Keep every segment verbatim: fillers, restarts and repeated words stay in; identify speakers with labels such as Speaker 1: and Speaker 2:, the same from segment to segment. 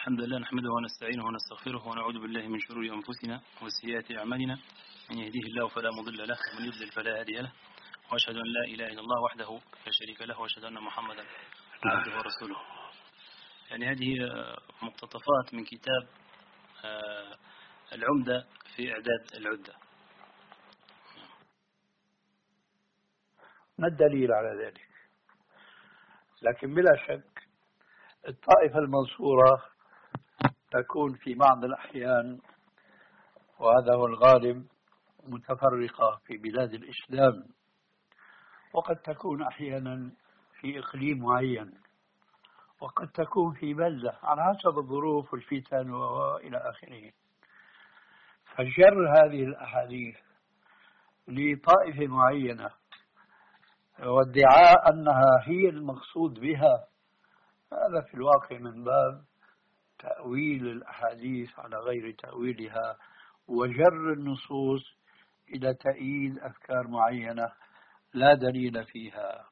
Speaker 1: الحمد لله نحمده ونستعينه ونستغفره ونعوذ بالله من شرور أنفسنا وسيئات أعمالنا. من يهديه الله فلا مضل له ومن يضلل فلا هادي له، وأشهد أن لا إله إلا الله وحده لا شريك له، وأشهد أن محمدا عبده ورسوله. يعني هذه مقتطفات من كتاب العمدة في إعداد العدة.
Speaker 2: ما الدليل على ذلك؟ لكن بلا شك الطائفة المنصورة تكون في بعض الأحيان، وهذا هو الغالب، متفرقة في بلاد الإسلام، وقد تكون أحيانا في إقليم معين، وقد تكون في بلدة على حسب الظروف والفتن وإلى آخره. فجر هذه الأحاديث لطائفة معينة وادعاء أنها هي المقصود بها، هذا في الواقع من باب تأويل الأحاديث على غير تأويلها، وجر النصوص إلى تأييد أفكار معينة لا دليل فيها.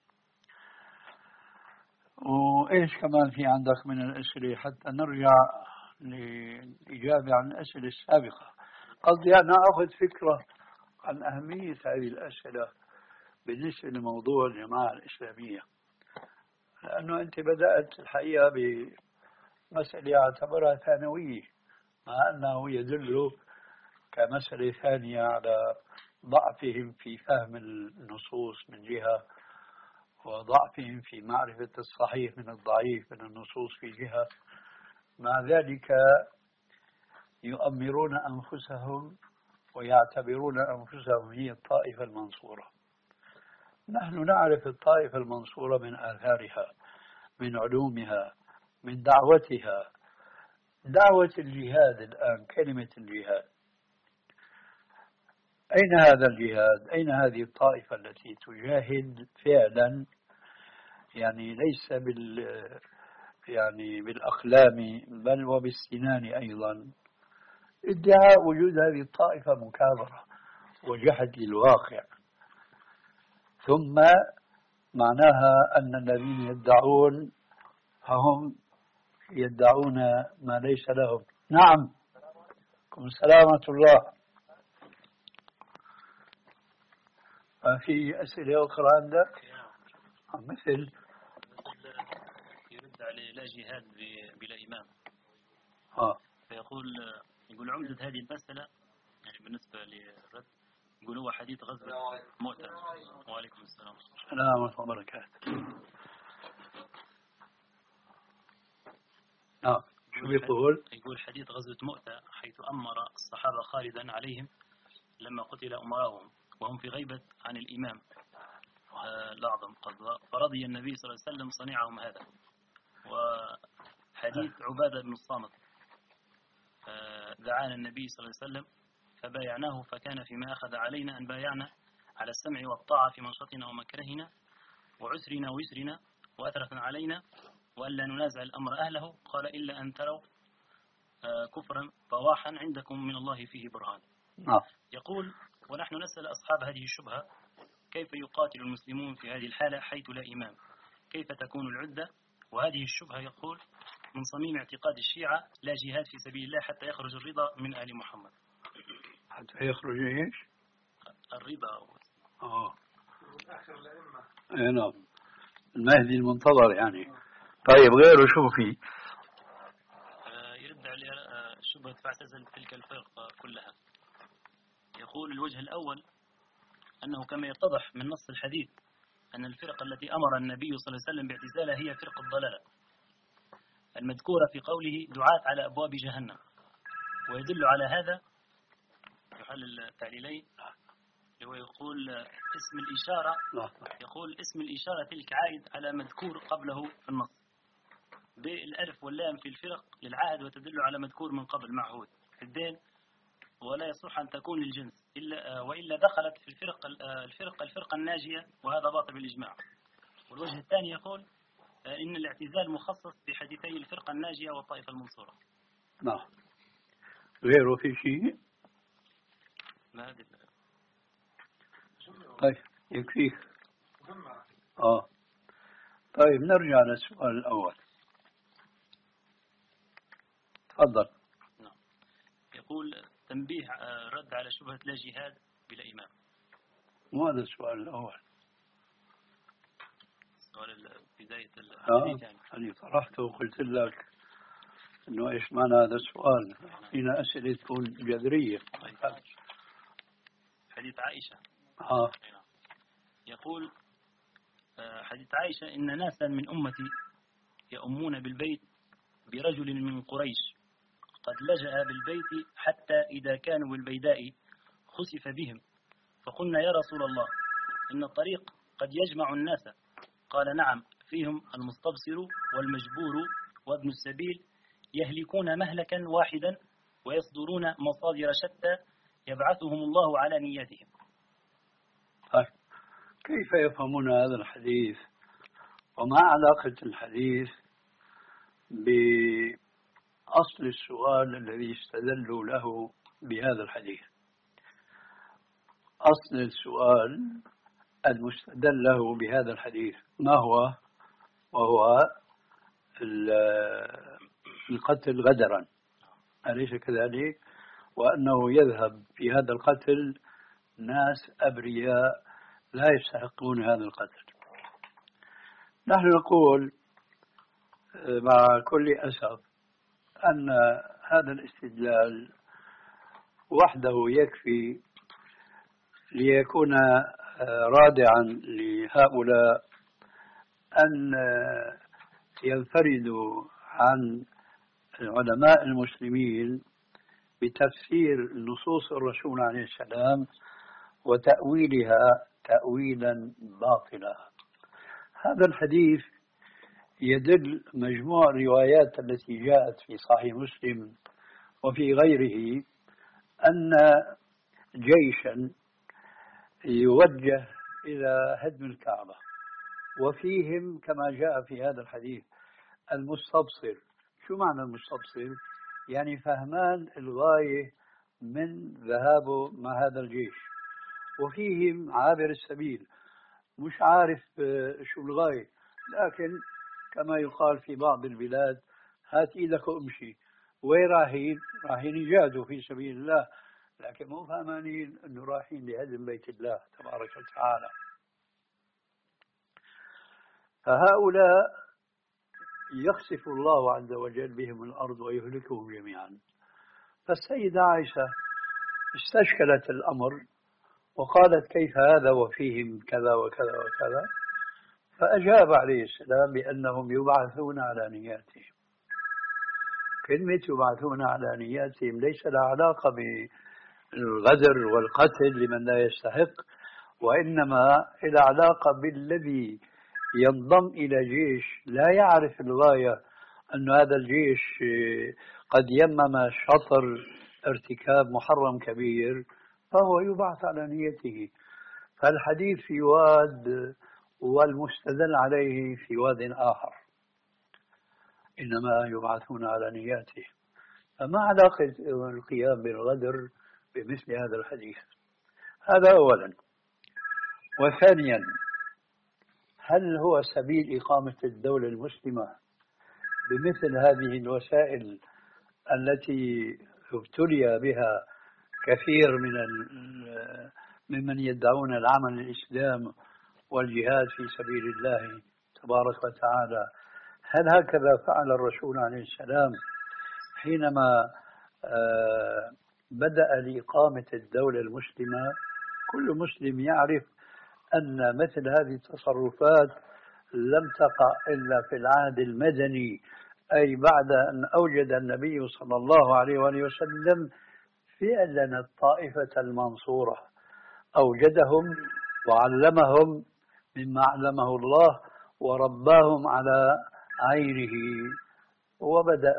Speaker 2: وإيش كمان في عندك من الأسئلة حتى نرجع للإجابة عن الأسئلة السابقة؟ قصدي أنا أخذ فكرة عن أهمية هذه الأسئلة بالنسبة لموضوع الجماعة الإسلامية، لأنه أنت بدأت الحقيقة بمسألة اعتبرها ثانوية، مع أنه يدل كمسألة ثانية على ضعفهم في فهم النصوص من جهة، وضعفهم في معرفة الصحيح من الضعيف من النصوص في جهة. مع ذلك يؤمرون أنفسهم ويعتبرون أنفسهم هي الطائفة المنصورة. نحن نعرف الطائفة المنصورة من آثارها، من علومها، من دعوتها. دعوة الجهاد الآن، كلمة الجهاد، أين هذا الجهاد؟ أين هذه الطائفة التي تجاهد فعلا؟ يعني ليس بال يعني بالأقلام بل وبالسنان أيضا. ادعاء وجود هذه الطائفة مكابرة وجحد للواقع، ثم معناها أن الذين يدعون فهم يدعون ما ليس لهم. نعم، سلامة الله. في أسئلة أخرى عندك؟ مثل
Speaker 1: يرد على لا جهاد بلا إمام.
Speaker 2: آه.
Speaker 1: فيقول يقول عمدة هذه المسألة يعني بالنسبة للرد، يقول هو حديث غزوة مؤتة. وعليكم السلام
Speaker 2: السلام ورحمة الله وبركاته. آه. شو بيقول؟
Speaker 1: يقول حديث غزوة مؤتة، حيث أمر الصحابة خالدا عليهم لما قتل أمراهم وهم في غيبة عن الإمام الأعظم، فرضي النبي صلى الله عليه وسلم صنيعهم هذا. وحديث عبادة بن الصامت، دعانا النبي صلى الله عليه وسلم فبايعناه، فكان فيما أخذ علينا أن بايعنا على السمع والطاعة في منشطنا ومكرهنا وعسرنا ويسرنا وأثرة علينا، وألا ننازع الأمر أهله. قال إلا أن تروا كفرا بواحا عندكم من الله فيه برهان. يقول ونحن نسأل أصحاب هذه الشبهة كيف يقاتل المسلمون في هذه الحالة حيث لا إمام؟ كيف تكون العدة؟ وهذه الشبهة يقول من صميم اعتقاد الشيعة لا جهاد في سبيل الله حتى يخرج الرضا من آل محمد.
Speaker 2: حتى يخرج إيش؟
Speaker 1: الرضا.
Speaker 2: آه. نعم، المهدي المنتظر يعني. طيب غيره شو في؟
Speaker 1: آه يرد على شبهة فاعتزل تلك الفرق كلها. يقول الوجه الأول أنه كما يتضح من نص الحديث أن الفرق التي أمر النبي صلى الله عليه وسلم باعتزالها هي فرق الضلالة المذكورة في قوله دعاة على أبواب جهنم. ويدل على هذا يحل التعليلين، هو يقول اسم الإشارة، يقول اسم الإشارة تلك عائد على مذكور قبله في النص، بالألف واللام في الفرق للعهد وتدل على مذكور من قبل معهود في الدين، ولا يصح أن تكون للجنس إلا وإلا دخلت في الفرق الفرق الفرقة الناجية، وهذا باطل بالإجماع. والوجه الثاني يقول إن الاعتزال مخصص بحديثي الفرقة الناجية والطائفة المنصورة.
Speaker 2: نعم. غيره في شيء؟
Speaker 1: ما هذا.
Speaker 2: طيب يكفيك. آه. طيب نرجع للسؤال الأول. تفضل.
Speaker 1: نعم. يقول تنبيه آه، رد على شبهة لا جهاد بلا إمام.
Speaker 2: مو هذا السؤال الأول؟
Speaker 1: سؤال بداية
Speaker 2: آه
Speaker 1: يعني.
Speaker 2: أنا طرحته وقلت لك إنه إيش معنى هذا السؤال؟ أعطينا أسئلة تكون جذرية.
Speaker 1: حديث عائشة.
Speaker 2: آه.
Speaker 1: يقول آه، حديث عائشة إن ناسا من أمتي يؤمون بالبيت برجل من قريش قد لجأ بالبيت حتى إذا كانوا بالبيداء خسف بهم، فقلنا يا رسول الله إن الطريق قد يجمع الناس، قال نعم فيهم المستبصر والمجبور وابن السبيل يهلكون مهلكا واحدا ويصدرون مصادر شتى يبعثهم الله على نياتهم.
Speaker 2: طيب كيف يفهمون هذا الحديث وما علاقة الحديث بأصل السؤال الذي استدلوا له بهذا الحديث؟ أصل السؤال المستدل له بهذا الحديث ما هو؟ وهو القتل غدرا، أليس كذلك؟ وأنه يذهب في هذا القتل ناس أبرياء لا يستحقون هذا القتل. نحن نقول مع كل أسف أن هذا الاستدلال وحده يكفي ليكون رادعا لهؤلاء أن ينفردوا عن علماء المسلمين بتفسير نصوص الرسول عليه السلام وتأويلها تأويلا باطلا. هذا الحديث يدل مجموع الروايات التي جاءت في صحيح مسلم وفي غيره أن جيشا يوجه إلى هدم الكعبة وفيهم كما جاء في هذا الحديث المستبصر. شو معنى المستبصر؟ يعني فهمان الغاية من ذهابه مع هذا الجيش، وفيهم عابر السبيل مش عارف شو الغاية، لكن كما يقال في بعض البلاد هات إيدك وامشي. وين رايحين؟ رايحين يجاهدوا في سبيل الله، لكن مو فهمانين أنه رايحين لهدم بيت الله تبارك وتعالى. فهؤلاء يخسف الله عز وجل بهم الأرض ويهلكهم جميعا. فالسيدة عائشة استشكلت الأمر وقالت كيف هذا وفيهم كذا وكذا وكذا، فأجاب عليه السلام بأنهم يبعثون على نياتهم. كلمة يبعثون على نياتهم ليس لها علاقة بالغدر والقتل لمن لا يستحق، وإنما إلى علاقة بالذي ينضم إلى جيش لا يعرف الغاية، أن هذا الجيش قد يمم شطر ارتكاب محرم كبير، فهو يبعث على نيته. فالحديث في واد والمستدل عليه في واد آخر، إنما يبعثون على نياته. فما علاقة القيام بالغدر بمثل هذا الحديث؟ هذا أولا. وثانيا، هل هو سبيل إقامة الدولة المسلمة بمثل هذه الوسائل التي ابتلي بها كثير من ممن يدعون العمل الإسلام والجهاد في سبيل الله تبارك وتعالى؟ هل هكذا فعل الرسول عليه السلام حينما بدأ لإقامة الدولة المسلمة؟ كل مسلم يعرف أن مثل هذه التصرفات لم تقع إلا في العهد المدني، أي بعد أن أوجد النبي صلى الله عليه وآله وسلم فعلا الطائفة المنصورة، أوجدهم وعلمهم مما علمه الله ورباهم على عينه، وبدأ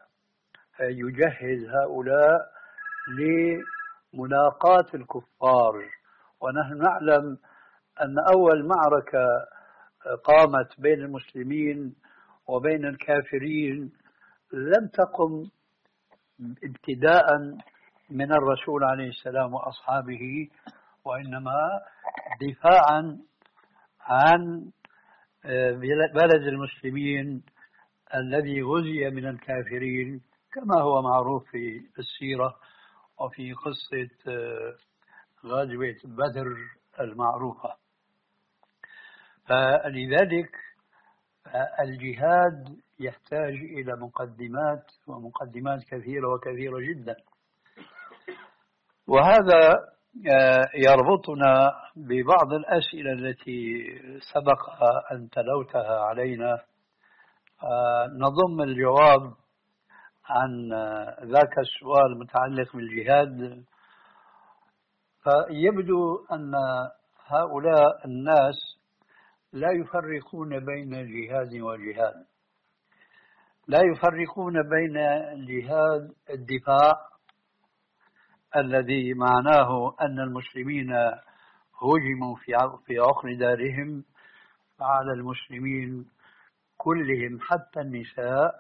Speaker 2: يجهز هؤلاء لملاقاة الكفار. ونحن نعلم أن أول معركة قامت بين المسلمين وبين الكافرين لم تقم ابتداء من الرسول عليه السلام وأصحابه، وإنما دفاعا عن بلد المسلمين الذي غزي من الكافرين كما هو معروف في السيرة وفي قصة غزوة بدر المعروفة. فلذلك الجهاد يحتاج إلى مقدمات ومقدمات كثيرة وكثيرة جدا، وهذا يربطنا ببعض الأسئلة التي سبق أن تلوتها علينا. نضم الجواب عن ذاك السؤال المتعلق بالجهاد. فيبدو أن هؤلاء الناس لا يفرقون بين جهاد وجهاد، لا يفرقون بين جهاد الدفاع الذي معناه أن المسلمين هجموا في عقر دارهم، فعلى المسلمين كلهم حتى النساء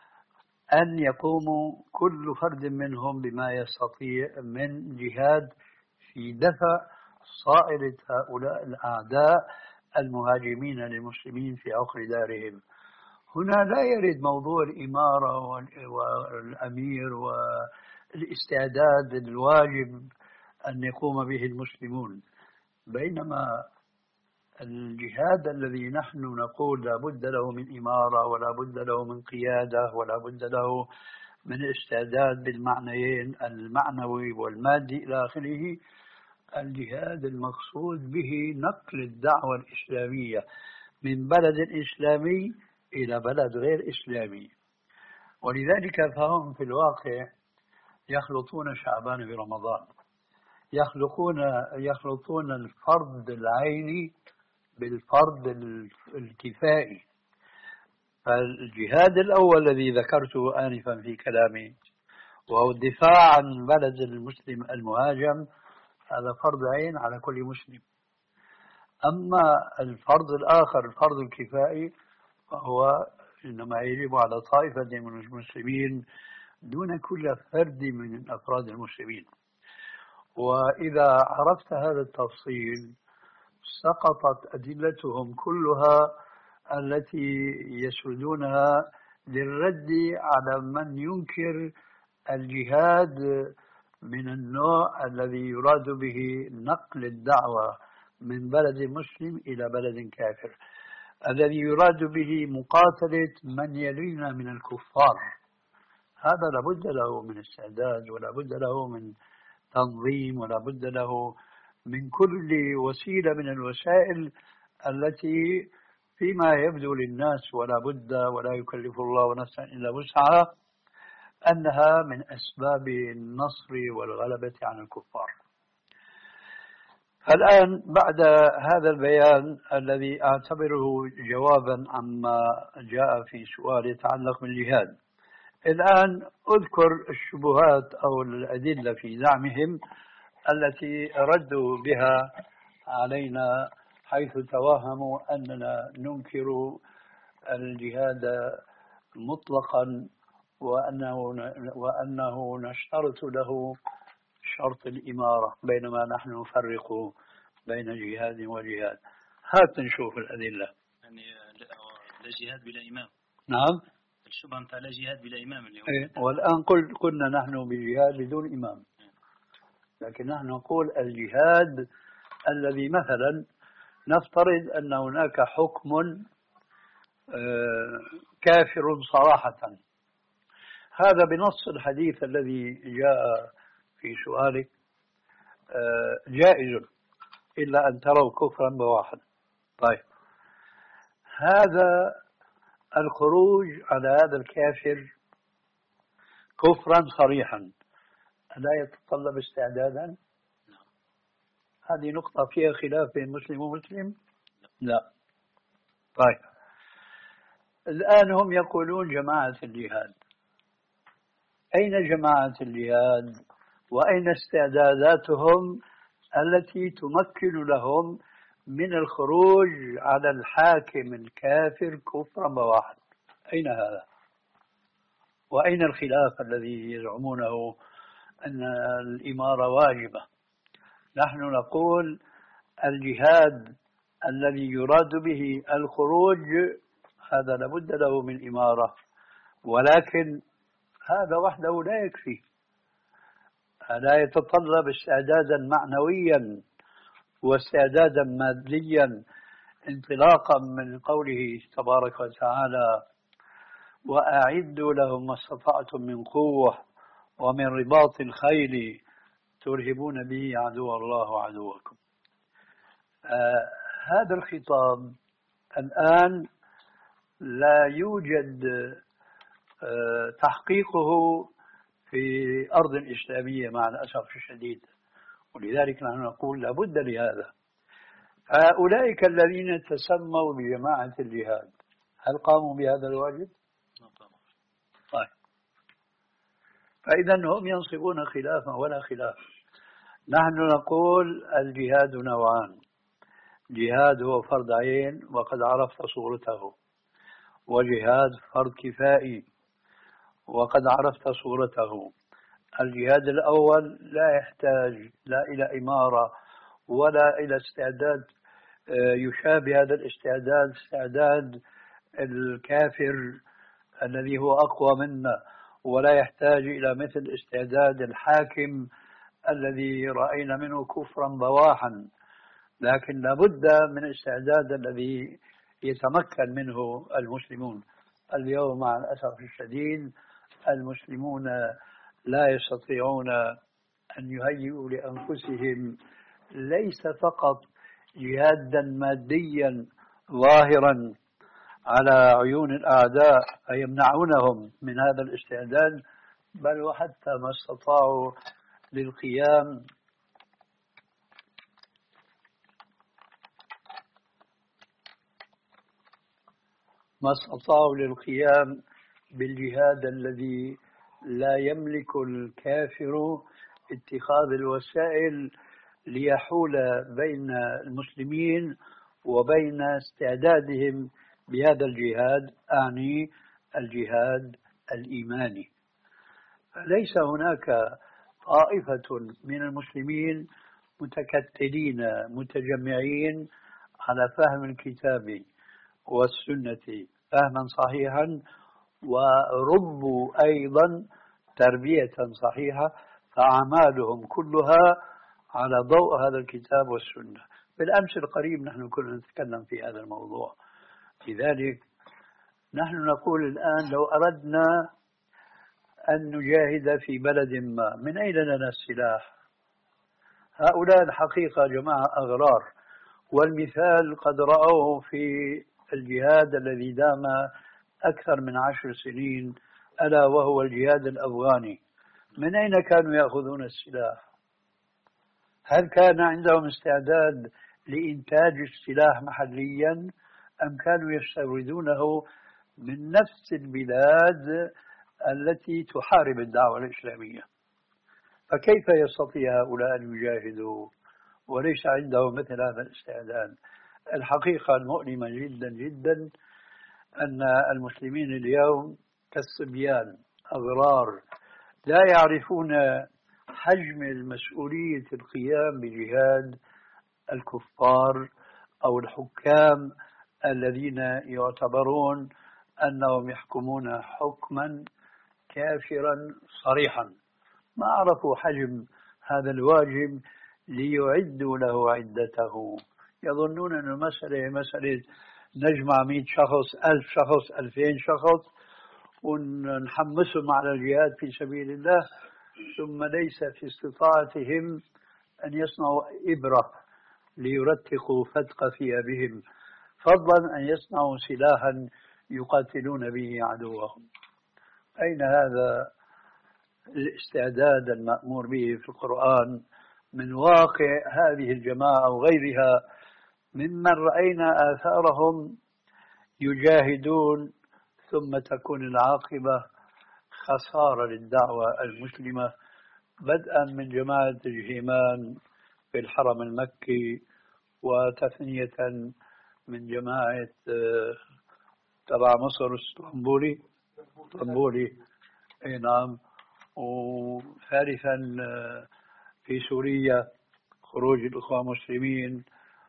Speaker 2: أن يقوموا كل فرد منهم بما يستطيع من جهاد في دفع صائلة هؤلاء الأعداء المهاجمين للمسلمين في عقر دارهم. هنا لا يرد موضوع الإمارة والأمير والاستعداد الواجب أن يقوم به المسلمون، بينما الجهاد الذي نحن نقول لا بد له من إمارة ولا بد له من قيادة ولا بد له من استعداد بالمعنيين المعنوي والمادي إلى آخره، الجهاد المقصود به نقل الدعوة الإسلامية من بلد إسلامي إلى بلد غير إسلامي. ولذلك فهم في الواقع يخلطون شعبان برمضان، يخلقون يخلطون الفرض العيني بالفرض الكفائي. فالجهاد الأول الذي ذكرته آنفا في كلامي وهو الدفاع عن بلد المسلم المهاجم، هذا فرض عين على كل مسلم. أما الفرض الآخر الفرض الكفائي فهو إنما يجب على طائفة من المسلمين دون كل فرد من أفراد المسلمين. وإذا عرفت هذا التفصيل سقطت أدلتهم كلها التي يسردونها للرد على من ينكر الجهاد من النوع الذي يراد به نقل الدعوة من بلد مسلم إلى بلد كافر، الذي يراد به مقاتلة من يلينا من الكفار. هذا لابد له من استعداد ولا بد له من تنظيم ولا بد له من كل وسيلة من الوسائل التي فيما يبدو للناس ولا بد ولا يكلف الله نفسا إلا وسعها أنها من أسباب النصر والغلبة عن الكفار. الآن بعد هذا البيان الذي أعتبره جوابا عما جاء في سؤال يتعلق بالجهاد، الآن أذكر الشبهات أو الأدلة في زعمهم التي ردوا بها علينا، حيث توهموا أننا ننكر الجهاد مطلقا وأنه, وأنه نشترط له شرط الإمارة، بينما نحن نفرق بين جهاد وجهاد. هات نشوف الأدلة.
Speaker 1: يعني لا جهاد بلا إمام.
Speaker 2: نعم.
Speaker 1: الشبهة متاع لا جهاد بلا إمام اليوم.
Speaker 2: إيه؟ والآن قل كنا نحن بجهاد بدون إمام، لكن نحن نقول الجهاد الذي مثلا نفترض أن هناك حكم كافر صراحة، هذا بنص الحديث الذي جاء في سؤالك جائز إلا أن تروا كفرا بواحد. طيب، هذا الخروج على هذا الكافر كفرا صريحا لا يتطلب استعدادا؟ هذه نقطة فيها خلاف بين مسلم ومسلم؟ لا. طيب، الآن هم يقولون جماعة الجهاد. أين جماعة الجهاد وأين استعداداتهم التي تمكن لهم من الخروج على الحاكم الكافر كفرا بواحد؟ أين هذا؟ وأين الخلاف الذي يزعمونه أن الإمارة واجبة؟ نحن نقول الجهاد الذي يراد به الخروج هذا لابد له من إمارة، ولكن هذا وحده لا يكفي، لا يتطلب استعدادا معنويا واستعدادا ماديا، انطلاقا من قوله تبارك وتعالى: وأعدوا لهم ما استطعتم من قوة ومن رباط الخيل ترهبون به عدو الله وعدوكم. آه هذا الخطاب الآن لا يوجد آه تحقيقه في أرض إسلامية مع الأسف الشديد، ولذلك نحن نقول لابد لهذا. أولئك الذين تسموا بجماعة الجهاد هل قاموا بهذا الواجب؟ طيب، فإذا هم ينصبون خلافا ولا خلاف. نحن نقول الجهاد نوعان: جهاد هو فرض عين وقد عرفت صورته، وجهاد فرض كفائي وقد عرفت صورته. الجهاد الأول لا يحتاج لا إلى إمارة ولا إلى استعداد يشابه هذا الاستعداد استعداد الكافر الذي هو أقوى منا، ولا يحتاج إلى مثل استعداد الحاكم الذي رأينا منه كفرا بواحا، لكن لابد من الاستعداد الذي يتمكن منه المسلمون. اليوم مع الأسف الشديد المسلمون لا يستطيعون أن يهيئوا لأنفسهم ليس فقط جهادا ماديا ظاهرا على عيون الأعداء فيمنعونهم من هذا الاستعداد، بل وحتى ما استطاعوا للقيام ما استطاعوا للقيام بالجهاد الذي لا يملك الكافر اتخاذ الوسائل ليحول بين المسلمين وبين استعدادهم بهذا الجهاد، أعني الجهاد الإيماني. ليس هناك طائفة من المسلمين متكتلين متجمعين على فهم الكتاب والسنة فهما صحيحا، وربوا أيضا تربية صحيحة، فأعمالهم كلها على ضوء هذا الكتاب والسنة. بالأمس القريب نحن كنا نتكلم في هذا الموضوع. لذلك نحن نقول الآن لو أردنا أن نجاهد في بلد ما، من أين لنا السلاح؟ هؤلاء الحقيقة جماعة أغرار، والمثال قد رأوه في الجهاد الذي دام أكثر من عشر سنين، ألا وهو الجهاد الأفغاني. من أين كانوا يأخذون السلاح؟ هل كان عندهم استعداد لإنتاج السلاح محليا أم كانوا يستوردونه من نفس البلاد التي تحارب الدعوة الإسلامية؟ فكيف يستطيع هؤلاء أن يجاهدوا وليس عندهم مثل هذا الاستعداد؟ الحقيقة المؤلمة جدا جدا أن المسلمين اليوم كالصبيان أغرار لا يعرفون حجم المسؤولية القيام بجهاد الكفار أو الحكام الذين يعتبرون أنهم يحكمون حكما كافرا صريحا. ما عرفوا حجم هذا الواجب ليعدوا له عدته. يظنون أن المسألة مسألة نجمع مئة شخص، ألف شخص، ألفين شخص ونحمسهم على الجهاد في سبيل الله، ثم ليس في استطاعتهم أن يصنعوا إبرة ليرتقوا فتق ثيابهم، فضلا أن يصنعوا سلاحا يقاتلون به عدوهم. أين هذا الاستعداد المأمور به في القرآن من واقع هذه الجماعة وغيرها ممن رأينا آثارهم يجاهدون ثم تكون العاقبة خسارة للدعوة المسلمة، بدءا من جماعة الجهيمان في الحرم المكي، وتثنية من جماعة تبع مصر اسطنبولي اسطنبولي اي نعم، وثالثا في سوريا خروج الإخوان المسلمين،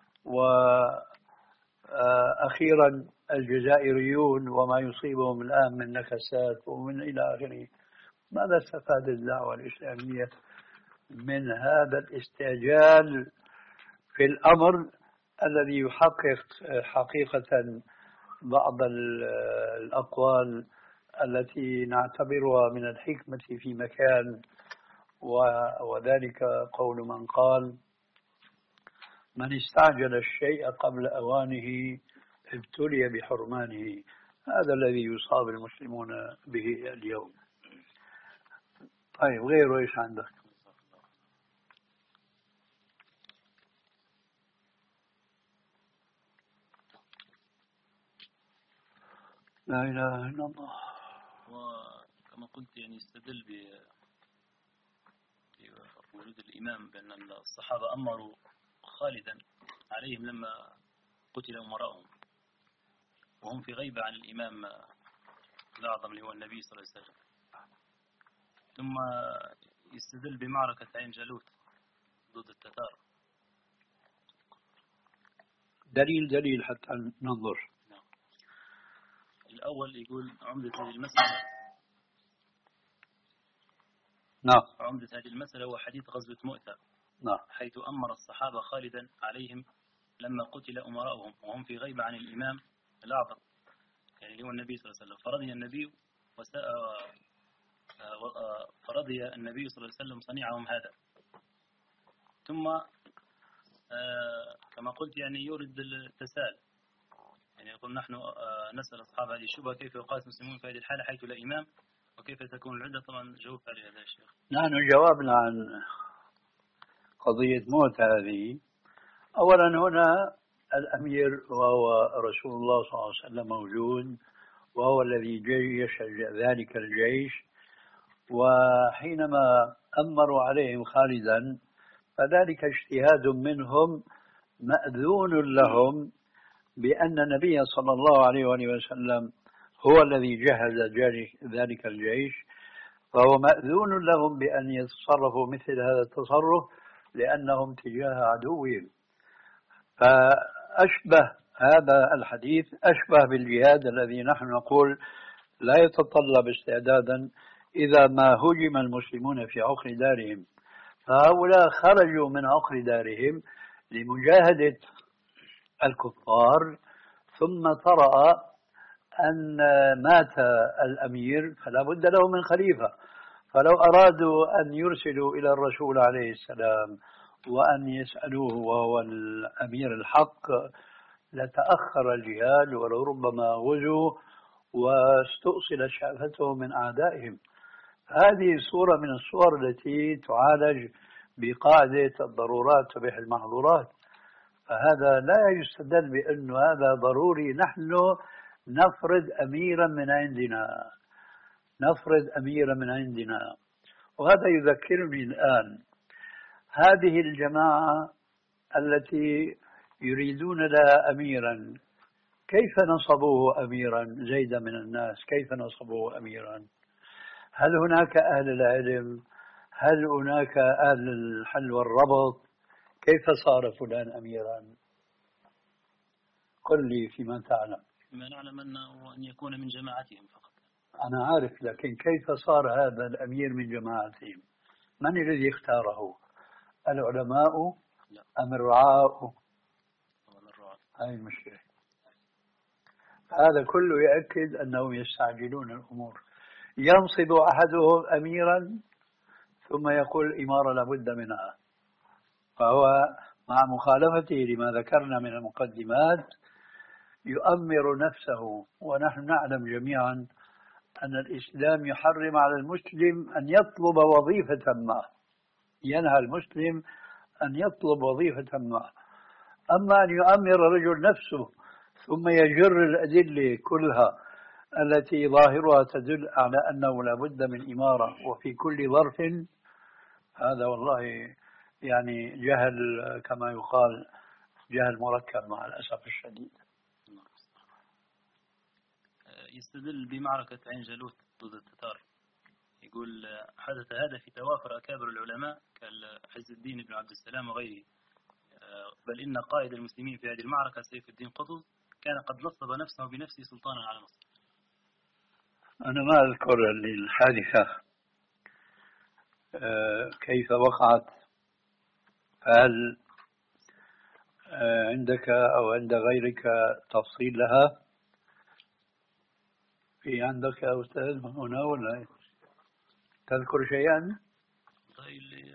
Speaker 2: وأخيرا الجزائريون وما يصيبهم الآن من نكسات ومن إلى آخره. ماذا استفاد الدعوة الإسلامية من هذا الاستعجال في الأمر الذي يحقق حقيقة بعض الأقوال التي نعتبرها من الحكمة في مكان، وذلك قول من قال: من استعجل الشيء قبل أوانه ابتلي بحرمانه. هذا الذي يصاب المسلمون به اليوم. طيب، غيره إيش عندك؟ لا إله إلا الله.
Speaker 1: وكما قلت يعني يستدل بوجود الإمام بأن الصحابة أمروا خالدا عليهم لما قتل أمراءهم، وهم في غيبة عن الإمام الأعظم اللي هو النبي صلى الله عليه وسلم. ثم يستدل بمعركة عين جالوت ضد التتار.
Speaker 2: دليل دليل حتى ننظر.
Speaker 1: نعم. الأول يقول عمدة هذه المسألة
Speaker 2: نعم
Speaker 1: عمدة هذه المسألة هو حديث غزوة مؤتة،
Speaker 2: نعم
Speaker 1: حيث أمر الصحابة خالدا عليهم لما قتل أمراؤهم وهم في غيبة عن الإمام الأعظم يعني اللي هو النبي صلى الله عليه وسلم. فرضي النبي وسأ... فرضي النبي صلى الله عليه وسلم صنيعهم هذا. ثم كما قلت يعني يورد التساؤل، يعني يقول نحن نسأل أصحاب هذه الشبهة كيف يقاس المسلمون في هذه الحالة حيث لا إمام وكيف تكون العدة. طبعا جاوبت على هذا الشيخ.
Speaker 2: نحن جوابنا عن قضية موت هذه. أولا هنا الأمير وهو رسول الله صلى الله عليه وسلم موجود، وهو الذي جيش ذلك الجيش، وحينما أمروا عليهم خالدا فذلك اجتهاد منهم مأذون لهم بأن النبي صلى الله عليه وسلم هو الذي جهز ذلك الجيش، فهو مأذون لهم بأن يتصرفوا مثل هذا التصرف لأنهم تجاه عدوهم. فأشبه هذا الحديث أشبه بالجهاد الذي نحن نقول لا يتطلب استعدادا إذا ما هجم المسلمون في عقر دارهم. فهؤلاء خرجوا من عقر دارهم لمجاهدة الكفار، ثم طرأ أن مات الأمير فلا بد له من خليفة. فلو أرادوا أن يرسلوا إلى الرسول عليه السلام وأن يسألوه وهو الأمير الحق لتأخر الجهاد ولربما غزوا واستؤصلت شأفتهم من أعدائهم. هذه صورة من الصور التي تعالج بقاعدة الضرورات تبيح المحظورات. فهذا لا يستدل بأنه هذا ضروري نحن نفرض أميرا من عندنا نفرض أميرا من عندنا. وهذا يذكرني الآن هذه الجماعة التي يريدون لها أميرا، كيف نصبوه أميرا؟ زيد من الناس كيف نصبوه أميرا؟ هل هناك أهل العلم؟ هل هناك أهل الحل والربط؟ كيف صار فلان أميرا؟ قل لي فيما تعلم.
Speaker 1: ما نعلم أنه أن يكون من جماعتهم فقط.
Speaker 2: أنا عارف، لكن كيف صار هذا الأمير من جماعتهم؟ من الذي اختاره؟ العلماء
Speaker 1: لا.
Speaker 2: أم الرعاء؟ هاي المشكلة. هذا كله يؤكد أنهم يستعجلون الأمور. ينصب أحدهم أميرا ثم يقول الإمارة لابد منها، فهو مع مخالفته لما ذكرنا من المقدمات يؤمر نفسه. ونحن نعلم جميعا أن الإسلام يحرم على المسلم أن يطلب وظيفة ما، ينهى المسلم أن يطلب وظيفة ما. أما أن يؤمر الرجل نفسه ثم يجر الأدلة كلها التي ظاهرها تدل على أنه لا بد من إمارة وفي كل ظرف، هذا والله يعني جهل كما يقال، جهل مركب مع الأسف الشديد.
Speaker 1: يستدل بمعركة عين جالوت ضد التتار، يقول حدث هذا في توافر أكابر العلماء كالعز الدين بن عبد السلام وغيره، بل إن قائد المسلمين في هذه المعركة سيف الدين قطز كان قد نصب نفسه بنفسه سلطانا على مصر.
Speaker 2: أنا ما أذكر الحادثة كيف وقعت؟ هل عندك أو عند غيرك تفصيل لها؟ في عندك يا أستاذ هنا ولا تذكر شيئا؟
Speaker 1: اللي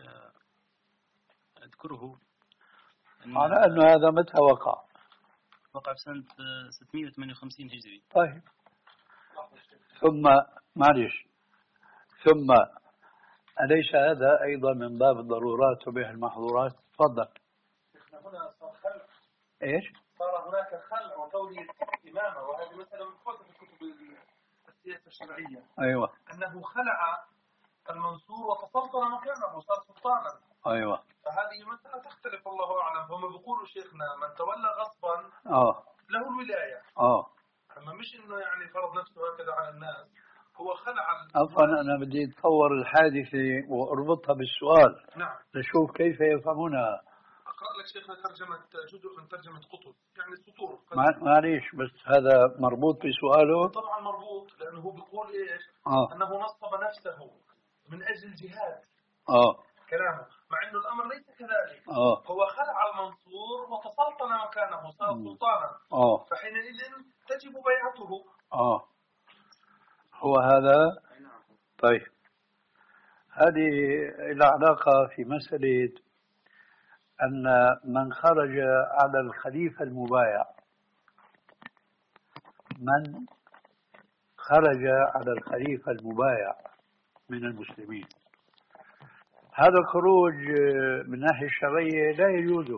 Speaker 1: أذكره أن
Speaker 2: على أن هذا متى وقع؟
Speaker 1: وقع في سنة ستمائة وثمانية وخمسين هجري.
Speaker 2: طيب، ثم معلش ثم أليس هذا أيضا من باب الضرورات وبه المحظورات؟ تفضل.
Speaker 3: هنا صار خلع.
Speaker 2: إيش؟
Speaker 3: صار هناك خلع وتولية إمامة، وهذه مثلا مذكورة في كتب السياسة الشرعية.
Speaker 2: أيوة.
Speaker 3: أنه خلع المنصور وتسلطن مكانه وصار سلطانا.
Speaker 2: أيوة.
Speaker 3: فهذه مسألة تختلف، الله أعلم. هم بيقولوا شيخنا من تولى غصبا
Speaker 2: آه
Speaker 3: له الولاية.
Speaker 2: آه
Speaker 3: أما مش إنه يعني فرض نفسه هكذا على الناس، هو خلع.
Speaker 2: أصلا أنا بدي أتصور الحادثة وأربطها بالسؤال.
Speaker 3: نعم.
Speaker 2: نشوف كيف يفهمونها.
Speaker 3: أقرأ لك شيخنا ترجمة جزء من ترجمة قطز، يعني سطور.
Speaker 2: معليش بس هذا مربوط بسؤاله.
Speaker 3: طبعا مربوط، لأنه هو بيقول إيش؟
Speaker 2: آه.
Speaker 3: أنه نصب نفسه من أجل الجهاد.
Speaker 2: آه.
Speaker 3: كلامه، مع أنه الأمر ليس كذلك.
Speaker 2: آه.
Speaker 3: هو خلع المنصور وتسلطن مكانه، صار سلطانا.
Speaker 2: آه.
Speaker 3: فحينئذ تجب بيعته.
Speaker 2: آه. هو هذا. طيب، هذه العلاقة في مسألة أن من خرج على الخليفة المبايع، من خرج على الخليفة المبايع من المسلمين، هذا الخروج من ناحية الشرعية لا يجوز،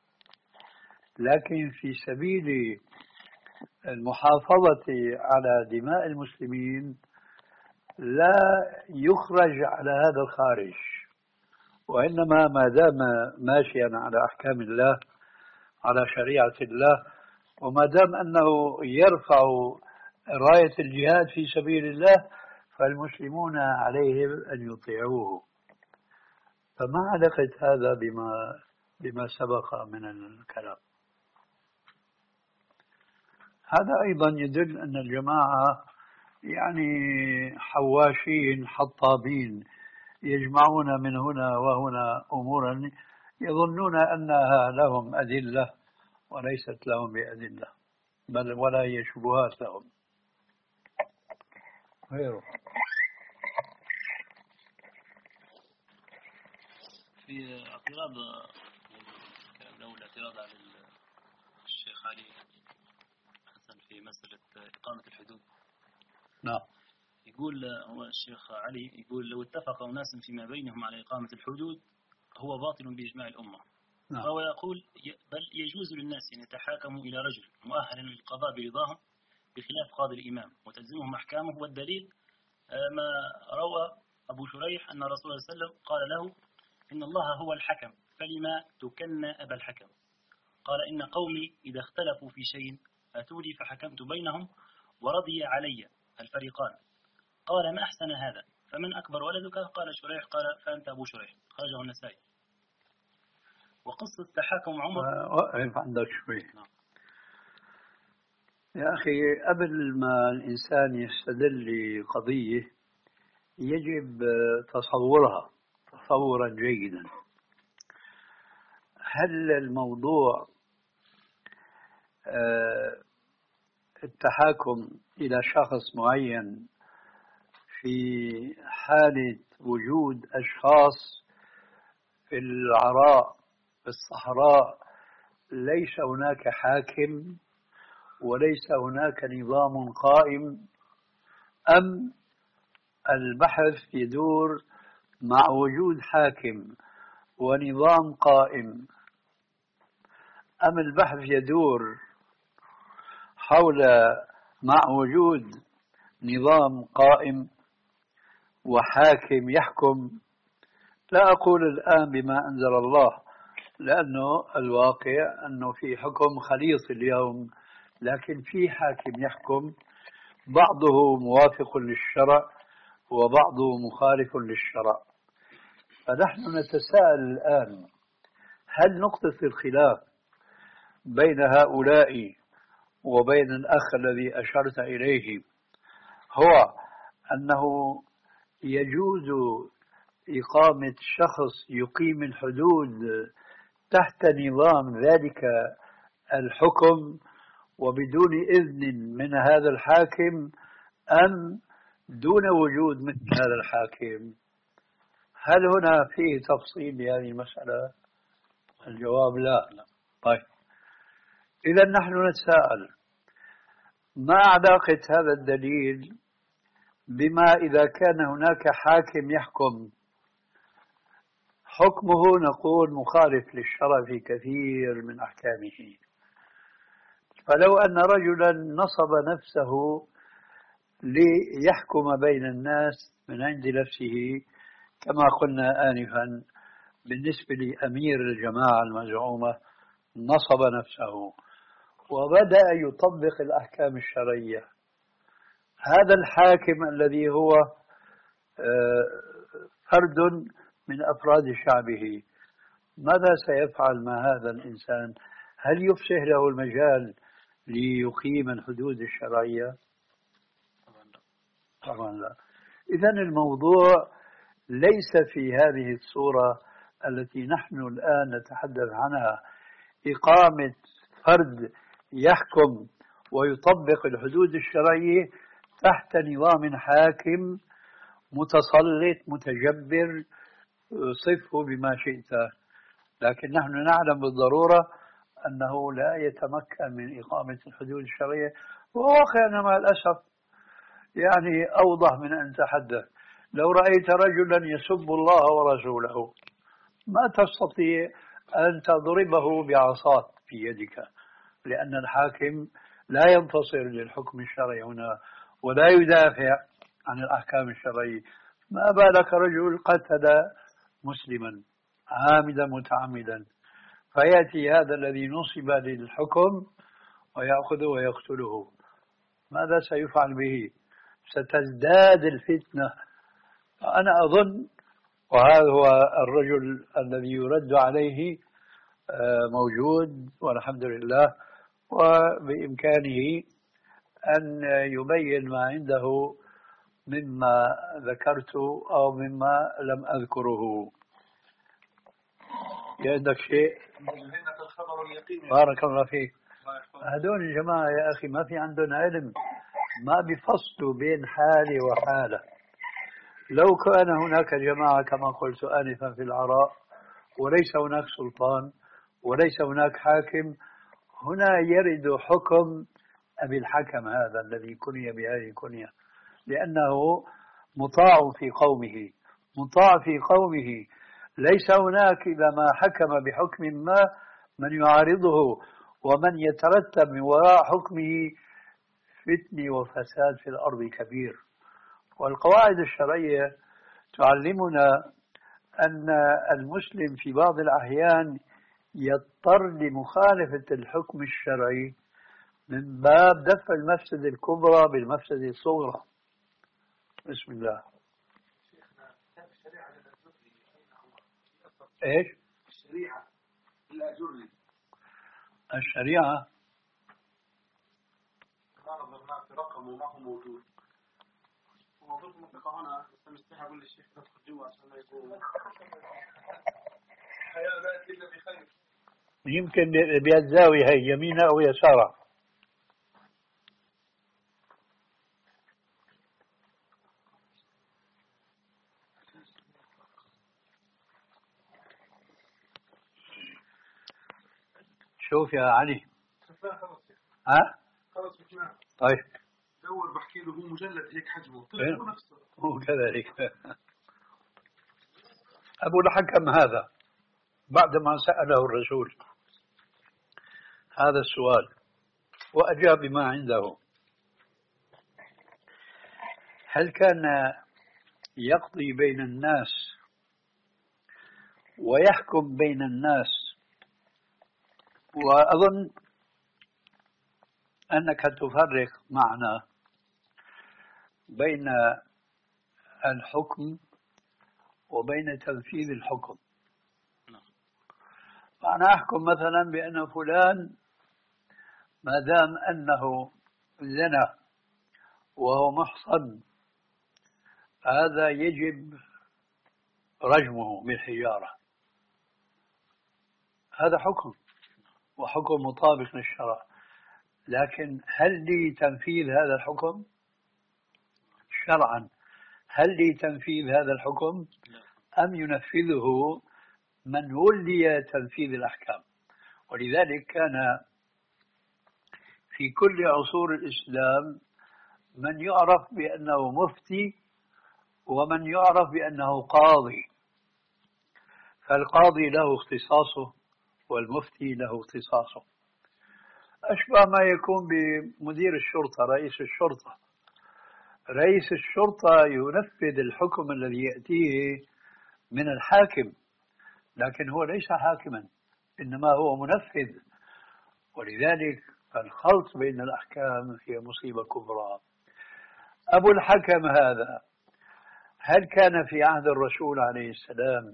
Speaker 2: لكن في سبيل المحافظة على دماء المسلمين لا يخرج على هذا الخارج، وإنما ما دام ماشيا على أحكام الله على شريعة الله، وما دام أنه يرفع راية الجهاد في سبيل الله فالمسلمون عليهم أن يطيعوه. فما علاقة هذا بما بما سبق من الكلام؟ هذا أيضا يدل أن الجماعة يعني حواشين حطابين يجمعون من هنا وهنا أمورا يظنون أنها لهم أدلة وليست لهم بأدلة، بل ولا هي شبهات لهم. غيره.
Speaker 1: في اعتراض الكلام الأول، الاعتراض على الشيخ علي حسن في مسألة إقامة الحدود.
Speaker 2: نعم.
Speaker 1: يقول هو الشيخ علي يقول لو اتفق أناس فيما بينهم على إقامة الحدود هو باطل بإجماع الأمة. نعم. فهو يقول بل يجوز للناس أن يتحاكموا إلى رجل مؤهل للقضاء برضاهم بخلاف قاضي الإمام وتلزمهم أحكامه، والدليل ما روى أبو شريح أن رسول الله صلى الله عليه وسلم قال له إن الله هو الحكم فلما تكن أبا الحكم، قال إن قومي إذا اختلفوا في شيء أتولي فحكمت بينهم ورضي علي الفريقان، قال ما أحسن هذا فمن أكبر ولدك؟ قال شريح، قال فأنت أبو شريح، خرجه النسائي. وقصة تحاكم عمر.
Speaker 2: وقف عندك شوي. نعم. يا أخي، قبل ما الإنسان يستدل لقضية يجب تصورها تصورا جيدا. هل الموضوع التحاكم إلى شخص معين في حالة وجود أشخاص في العراء في الصحراء ليس هناك حاكم وليس هناك نظام قائم، أم البحث يدور مع وجود حاكم ونظام قائم، أم البحث يدور حول مع وجود نظام قائم وحاكم يحكم؟ لا أقول الآن بما أنزل الله، لأنه الواقع أنه في حكم خليط اليوم، لكن في حاكم يحكم بعضه موافق للشرع وبعضه مخالف للشرع. فنحن نتساءل الآن، هل نقطة الخلاف بين هؤلاء وبين الأخ الذي أشرت إليه هو أنه يجوز إقامة شخص يقيم الحدود تحت نظام ذلك الحكم وبدون إذن من هذا الحاكم أم دون وجود مثل هذا الحاكم؟ هل هنا فيه تفصيل لهذه المسألة؟ الجواب لا. طيب، إذا نحن نتساءل ما علاقة هذا الدليل بما إذا كان هناك حاكم يحكم حكمه نقول مخالف للشرع في كثير من أحكامه؟ فلو أن رجلا نصب نفسه ليحكم بين الناس من عند نفسه كما قلنا آنفا بالنسبة لأمير الجماعة المزعومة، نصب نفسه وبدأ يطبق الأحكام الشرعية، هذا الحاكم الذي هو فرد من أفراد شعبه ماذا سيفعل مع هذا الإنسان؟ هل يفسح له المجال ليقيم الحدود الشرعية؟ طبعا لا. إذن الموضوع ليس في هذه الصورة التي نحن الآن نتحدث عنها، إقامة فرد يحكم ويطبق الحدود الشرعية تحت نظام حاكم متسلط متجبر صفه بما شئت، لكن نحن نعلم بالضرورة أنه لا يتمكن من إقامة الحدود الشرعية. وواقعنا مع الأسف يعني أوضح من أن تحدث. لو رأيت رجلا يسب الله ورسوله ما تستطيع أن تضربه بعصا في يدك، لأن الحاكم لا ينتصر للحكم الشرعي هنا ولا يدافع عن الأحكام الشرعية. ما بالك رجل قتل مسلما عامدا متعمدا، فيأتي هذا الذي نصب للحكم ويأخذه ويقتله، ماذا سيفعل به؟ ستزداد الفتنة. أنا أظن، وهذا هو الرجل الذي يرد عليه موجود والحمد لله، وبإمكانه أن يبين ما عنده مما ذكرت أو مما لم أذكره. عندك شيء؟ بارك الله فيك. هذول الجماعة يا أخي ما في عندهم علم، ما بيفصلوا بين حالة وحالة. لو كان هناك جماعة كما قلت آنفا في العراء وليس هناك سلطان وليس هناك حاكم، هنا يرد حكم أبي الحكم هذا الذي كني بهذه الكنية، لأنه مطاع في قومه مطاع في قومه ليس هناك إذا ما حكم بحكم ما من يعارضه ومن يترتب من وراء حكمه فتن وفساد في الأرض كبير. والقواعد الشرعية تعلمنا أن المسلم في بعض الأحيان يضطر لمخالفة الحكم الشرعي من باب دفع المفسدة الكبرى بالمفسدة الصغرى. بسم الله. ايش؟
Speaker 3: الشريعة الأجري.
Speaker 2: الشريعة
Speaker 3: ما نظرنا في رقم وما هو موجود. وموجود منطقة هنا بس مستحي أقول للشيخ ندخل جوا عشان ما يقول. الحياة لا إلا بخير.
Speaker 2: يمكن بهالزاوية هي يمينها أو يسارها. شوف يا علي. ها؟
Speaker 3: خلص بسمع.
Speaker 2: طيب.
Speaker 3: دور بحكي له هو مجلد هيك حجمه. طلع نفسه.
Speaker 2: هو كذلك. أبو الحكم هذا بعدما سأله الرسول هذا السؤال وأجاب بما عنده، هل كان يقضي بين الناس ويحكم بين الناس؟ وأظن أنك تفرق معنا بين الحكم وبين تنفيذ الحكم. فأنا أحكم مثلا بأن فلان ما دام أنه زنى وهو محصن هذا يجب رجمه بالحجارة، هذا حكم وحكم مطابق للشرع، لكن هل لي تنفيذ هذا الحكم شرعا؟ هل لي تنفيذ هذا الحكم أم ينفذه من ولي تنفيذ الأحكام؟ ولذلك كان في كل عصور الإسلام من يعرف بأنه مفتي ومن يعرف بأنه قاضي، فالقاضي له اختصاصه والمفتي له اختصاصه، أشبه ما يكون بمدير الشرطة رئيس الشرطة. رئيس الشرطة ينفذ الحكم الذي يأتيه من الحاكم، لكن هو ليس حاكما إنما هو منفذ. ولذلك الخلط بين الأحكام هي مصيبة كبرى. أبو الحكم هذا هل كان في عهد الرسول عليه السلام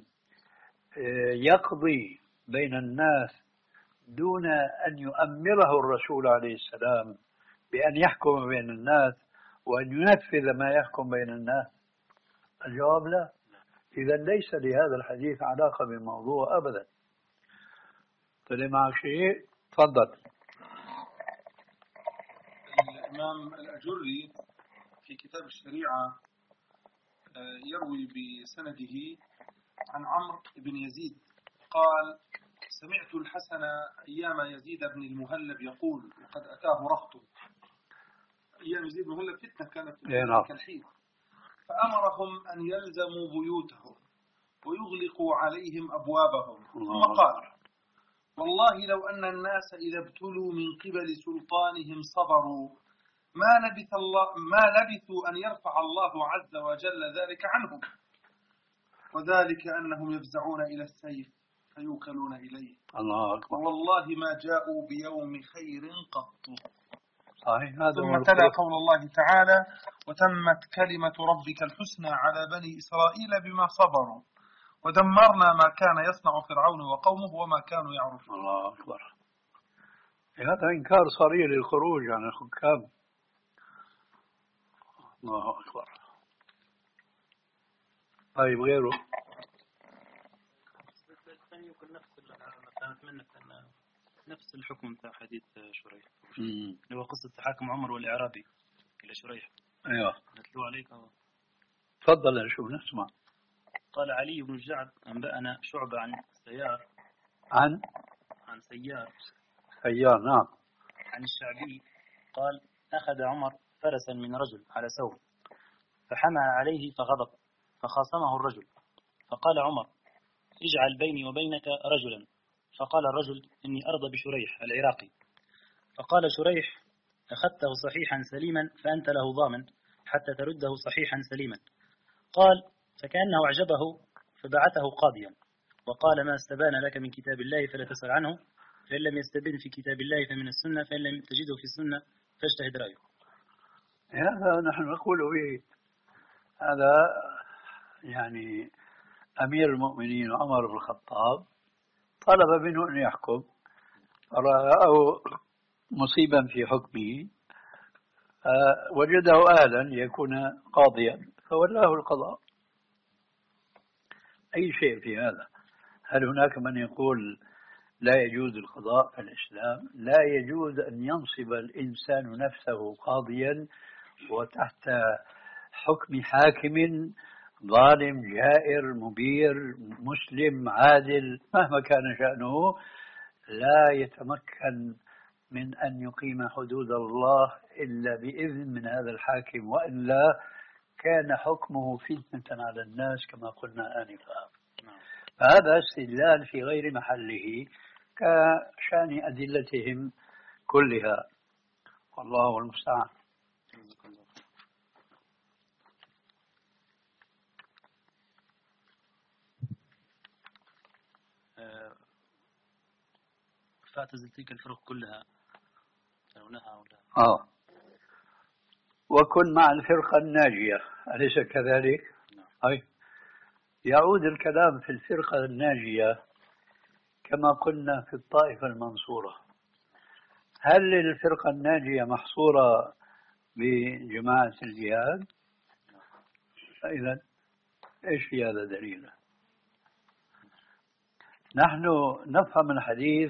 Speaker 2: يقضي بين الناس دون أن يؤمره الرسول عليه السلام بأن يحكم بين الناس وأن ينفذ ما يحكم بين الناس؟ الجواب لا. إذا ليس لهذا الحديث علاقة بالموضوع أبدا. طلع معك شيء؟ تفضل.
Speaker 3: الإمام الأجري في كتاب الشريعة يروي بسنده عن عمرو بن يزيد قال: سمعت الحسن أيام يزيد بن المهلب يقول، وقد أتاه رهط. أيام يزيد بن المهلب فتنة كانت في ذلك الحين، فأمرهم أن يلزموا بيوتهم ويغلقوا عليهم أبوابهم. ثم قال: والله لو أن الناس إذا ابتلوا من قبل سلطانهم صبروا ما لبث الله ما لبثوا أن يرفع الله عز وجل ذلك عنهم، وذلك أنهم يفزعون إلى السيف فيوكلون إليه.
Speaker 2: الله أكبر.
Speaker 3: والله ما جاءوا بيوم خير قط.
Speaker 2: صحيح. هذا
Speaker 3: ثم تلا قول الله تعالى: وتمت كلمة ربك الحسنى على بني إسرائيل بما صبروا ودمرنا ما كان يصنع فرعون وقومه وما كانوا يعرفون.
Speaker 2: الله أكبر. هذا إنكار صريح للخروج عن الحكام. الله أكبر. طيب غيره؟
Speaker 1: يمكن نفس أتمنى أن نفس الحكم بتاع حديث شريح اللي هو قصة تحاكم عمر والإعرابي إلى شريح.
Speaker 2: أيوه
Speaker 1: نتلو عليك. أو
Speaker 2: تفضل نشوف نسمع.
Speaker 1: قال علي بن الجعد أنبأنا شعبة عن سيار
Speaker 2: عن
Speaker 1: عن سيار
Speaker 2: سيار نعم
Speaker 1: عن الشعبي قال: أخذ عمر فرسا من رجل على سوم فحمى عليه فغضب فخاصمه الرجل، فقال عمر: اجعل بيني وبينك رجلا. فقال الرجل: إني أرضى بشريح العراقي. فقال شريح: أخذته صحيحا سليما فأنت له ضامن حتى ترده صحيحا سليما. قال: فكأنه أعجبه فبعثه قاضيا وقال: ما استبان لك من كتاب الله فلا تسأل عنه، فإن لم يستبن في كتاب الله فمن السنة، فإن لم تجده في السنة فاجتهد رأيه.
Speaker 2: هذا نحن نقول به. هذا يعني أمير المؤمنين عمر بن الخطاب طلب منه أن يحكم، فرأى مصيبا في حكمه وجده أهلا يكون قاضيا فولاه القضاء. أي شيء في هذا. هل هناك من يقول لا يجوز القضاء في الإسلام؟ لا يجوز أن ينصب الإنسان نفسه قاضيا وتحت حكم حاكم ظالم جائر مبير مسلم عادل مهما كان شأنه، لا يتمكن من أن يقيم حدود الله إلا بإذن من هذا الحاكم، وإلا كان حكمه فتنة على الناس كما قلنا آنفا. فهذا استدلال في غير محله كشأن أدلتهم كلها، والله المستعان.
Speaker 1: فاعتزل تلك الفرق كلها ترونها ولا؟
Speaker 2: آه وكن مع الفرقة الناجية، أليس كذلك؟
Speaker 1: نعم.
Speaker 2: أي يعود الكلام في الفرقة الناجية كما قلنا في الطائفة المنصورة. هل الفرقة الناجية محصورة بجماعة الجهاد؟ إذن إيش في هذا دليل؟ نحن نفهم الحديث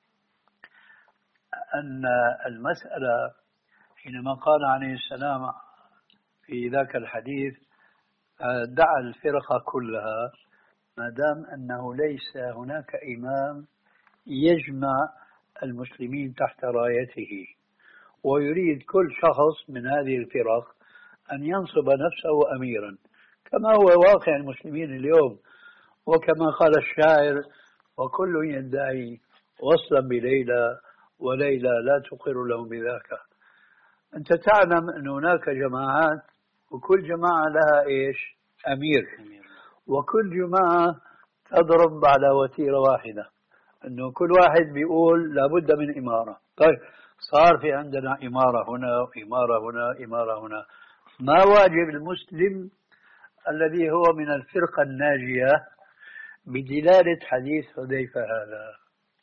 Speaker 2: أن المسألة حينما قال عليه السلام في ذاك الحديث دع الفرقة كلها، ما دام أنه ليس هناك إمام يجمع المسلمين تحت رايته، ويريد كل شخص من هذه الفرق أن ينصب نفسه أميرا، كما هو واقع المسلمين اليوم، وكما قال الشاعر: وكل يدعي وصلا بليلى وليلى لا تقر لهم بذاك. أنت تعلم أن هناك جماعات، وكل جماعة لها إيش؟ أمير، وكل جماعة تضرب على وتيرة واحدة، أنه كل واحد بيقول لابد من إمارة. طيب صار في عندنا إمارة هنا وإمارة هنا إمارة هنا، ما واجب المسلم الذي هو من الفرقة الناجية بدلالة حديث حذيفة هذا؟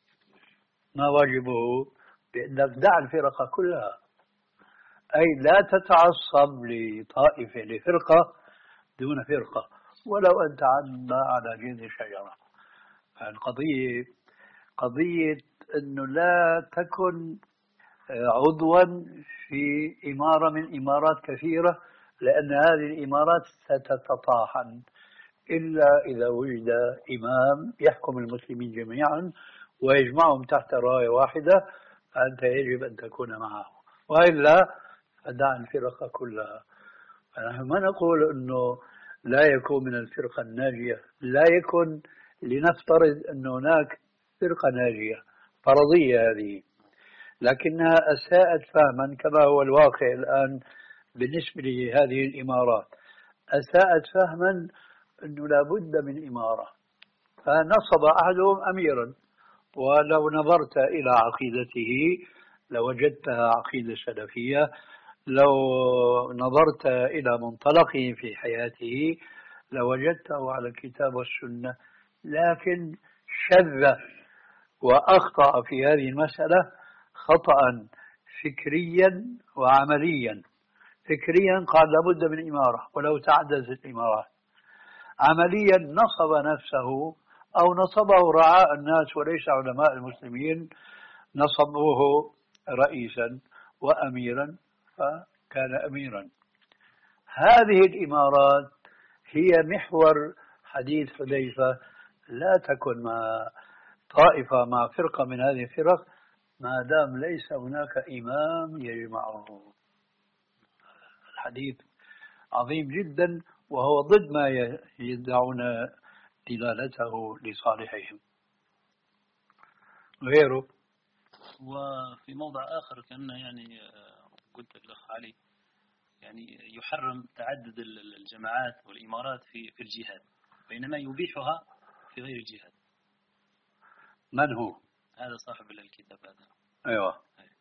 Speaker 2: ما واجبه؟ بأنك دع الفرقة كلها، أي لا تتعصب لطائفة لفرقة دون فرقة ولو أن تعدى على جذع شجرة. القضية قضية أنه لا تكن عضوا في إمارة من إمارات كثيرة، لأن هذه الإمارات ستتطاحن إلا إذا وجد إمام يحكم المسلمين جميعا ويجمعهم تحت راية واحدة، فأنت يجب أن تكون معه، وإلا فدع الفرقة كلها. فنحن ما نقول أنه لا يكون من الفرقة الناجية، لا يكن، لنفترض أن هناك فرقة ناجية فرضية هذه، لكنها أساءت فهما كما هو الواقع الآن بالنسبة لهذه الإمارات، أساءت فهما أنه لا بد من إمارة، فنصب أحدهم أميرا، ولو نظرت إلى عقيدته لوجدتها عقيدة سلفية، لو نظرت إلى منطلقه في حياته لوجدته على الكتاب والسنة، لكن شذ وأخطأ في هذه المسألة خطأ فكريا وعمليا. فكريا قال لابد من إمارة ولو تعددت الإمارات، عمليا نصب نفسه أو نصبه رعاء الناس وليس علماء المسلمين، نصبوه رئيسا وأميرا فكان أميرا. هذه الإمارات هي محور حديث حذيفة: لا تكن مع طائفة مع فرقة من هذه الفرق ما دام ليس هناك إمام يجمعه. الحديث عظيم جدا، وهو ضد ما يدعون دلالته لصالحهم. غيره
Speaker 1: وفي موضع آخر كأنه يعني قلت الأخ علي يعني يحرم تعدد الجماعات والإمارات في في الجهاد، بينما يبيحها في غير الجهاد.
Speaker 2: من هو؟
Speaker 1: هذا صاحب الكتاب هذا.
Speaker 2: أيوة.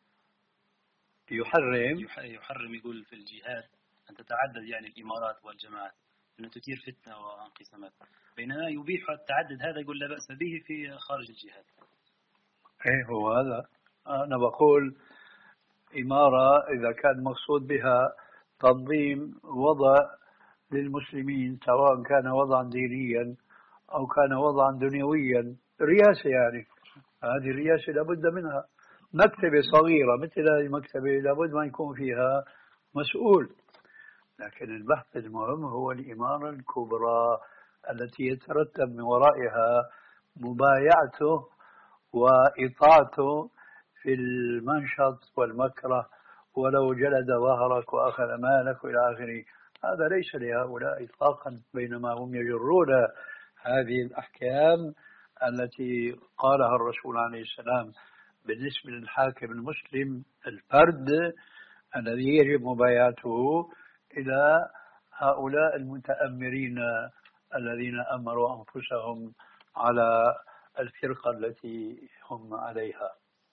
Speaker 2: يحرم
Speaker 1: يحرم يقول في الجهاد أن تتعدد يعني الإمارات والجماعات، أن تثير فتنة وانقسامات، بينما يبيح التعدد هذا يقول لا بأس به في خارج الجهاد.
Speaker 2: إيه هو هذا. أنا بقول إمارة إذا كان مقصود بها تنظيم وضع للمسلمين، سواء كان وضعا دينيا أو كان وضعا دنيويا، رئاسة يعني، هذه الرئاسة لابد منها. مكتبة صغيرة مثل هذه المكتبة لابد ما يكون فيها مسؤول، لكن البحث المهم هو الإمارة الكبرى التي يترتب من ورائها مبايعته وإطاعته في المنشط والمكره، ولو جلد ظهرك وأخذ مالك إلى آخره. هذا ليس لهؤلاء إطلاقا، بينما هم يجرون هذه الأحكام التي قالها الرسول عليه السلام بالنسبة للحاكم المسلم الفرد الذي يجب مبايعته إلى هؤلاء المتأمرين الذين أمروا أنفسهم على الفرقة التي هم عليها.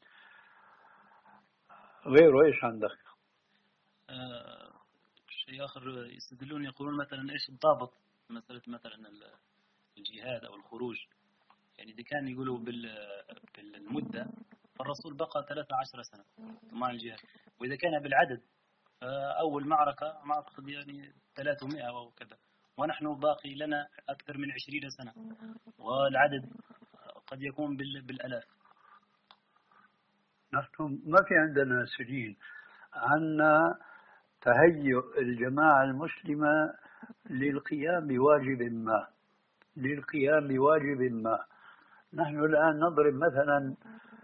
Speaker 2: غيره إيش عندك؟
Speaker 1: آه شيء آخر يستدلون يقولون مثلا إيش الضابط مسألة مثلا الجهاد أو الخروج، يعني إذا كان يقولوا بالمدة فالرسول بقى ثلاثة عشر سنة مع الجهاد، وإذا كان بالعدد فأول معركة معركة يعني ثلاثمائة أو كذا، ونحن باقي لنا أكثر من عشرين سنة والعدد قد يكون بالآلاف.
Speaker 2: نحن ما في عندنا سجين، عندنا تهيؤ الجماعة المسلمة للقيام بواجب ما للقيام بواجب ما نحن الآن نضرب مثلا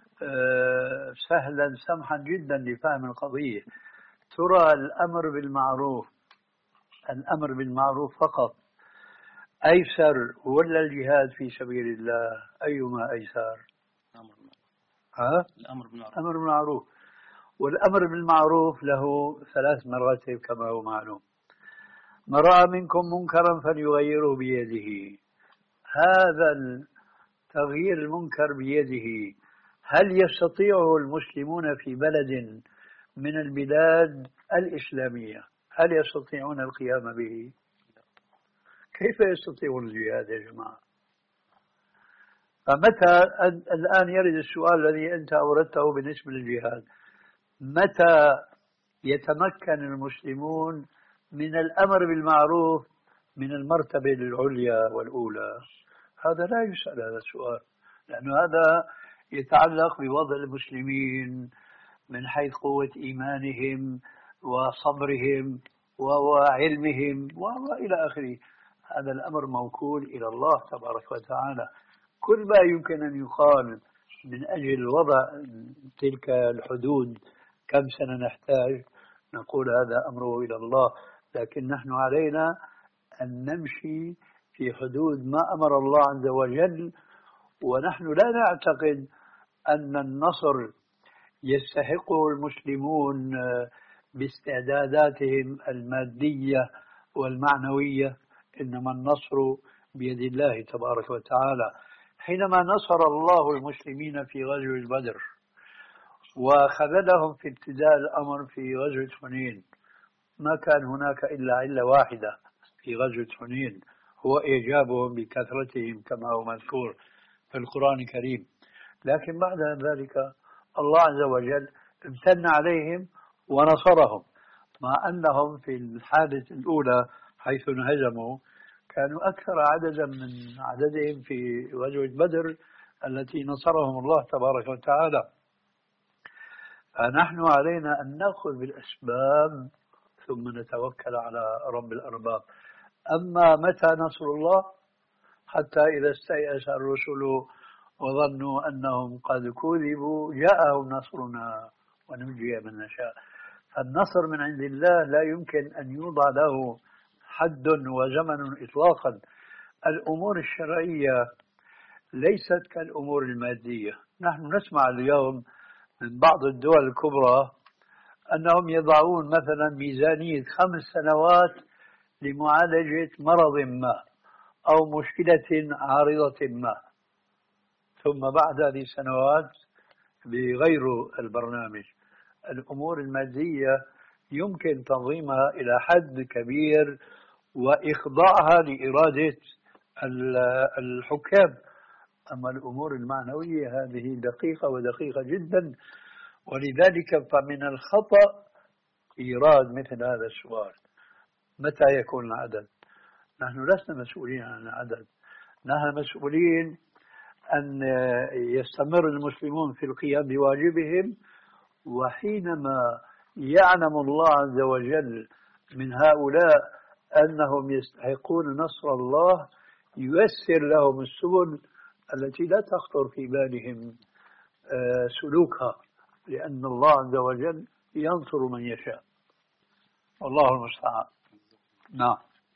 Speaker 2: سهلا سمحا جدا لفهم القضية. ترى الأمر بالمعروف الأمر بالمعروف فقط أيسر ولا الجهاد في سبيل الله؟ أيما أيسر؟ ها؟
Speaker 1: الأمر بالمعروف.
Speaker 2: الأمر بالمعروف. والأمر بالمعروف له ثلاث مراتب كما هو معلوم. من رأى منكم منكرا فليغيره بيده. هذا التغيير المنكر بيده هل يستطيعه المسلمون في بلد من البلاد الإسلامية؟ هل يستطيعون القيام به؟ كيف يستطيعون الجهاد يا جماعة؟ فمتى الآن يرد السؤال الذي أنت أوردته بالنسبة للجهاد، متى يتمكن المسلمون من الأمر بالمعروف من المرتبة العليا والأولى؟ هذا لا يسأل هذا السؤال، لأن هذا يتعلق بوضع المسلمين من حيث قوة إيمانهم وصبرهم وعلمهم وإلى آخره. هذا الأمر موكول إلى الله تبارك وتعالى. كل ما يمكن أن يقال من أجل وضع تلك الحدود كم سنة نحتاج، نقول هذا أمره إلى الله، لكن نحن علينا أن نمشي في حدود ما أمر الله عز وجل. ونحن لا نعتقد أن النصر يستحقه المسلمون باستعداداتهم المادية والمعنوية، إنما النصر بيد الله تبارك وتعالى. حينما نصر الله المسلمين في غزوة بدر وخذلهم في ابتداء الأمر في غزوة حنين، ما كان هناك إلا علة واحدة في غزوة حنين، هو إعجابهم بكثرتهم كما هو مذكور في القرآن الكريم. لكن بعد ذلك الله عز وجل امتن عليهم ونصرهم، مع أنهم في الحادثة الأولى حيث انهزموا كانوا أكثر عددا من عددهم في غزوة بدر التي نصرهم الله تبارك وتعالى. فنحن علينا أن نأخذ بالأسباب ثم نتوكل على رب الأرباب. أما متى نصر الله؟ حتى إذا استيأس الرسل وظنوا أنهم قد كذبوا جاءهم نصرنا ونجي من نشاء. فالنصر من عند الله لا يمكن أن يوضع له حد وزمن إطلاقا. الأمور الشرعية ليست كالأمور المادية. نحن نسمع اليوم من بعض الدول الكبرى أنهم يضعون مثلا ميزانية خمس سنوات لمعالجة مرض ما أو مشكلة عارضة ما، ثم بعد هذه السنوات بغير البرنامج. الأمور المادية يمكن تنظيمها إلى حد كبير وإخضاعها لإرادة الحكام، أما الأمور المعنوية هذه دقيقة ودقيقة جدا. ولذلك فمن الخطأ إيراد مثل هذا السؤال: متى يكون العدد؟ نحن لسنا مسؤولين عن العدد، نحن مسؤولين أن يستمر المسلمون في القيام بواجبهم، وحينما يعلم الله عز وجل من هؤلاء أنهم يستحقون نصر الله ييسر لهم السبل التي لا تخطر في بالهم سلوكها، لأن الله عز وجل ينصر من يشاء. والله المستعان. نعم.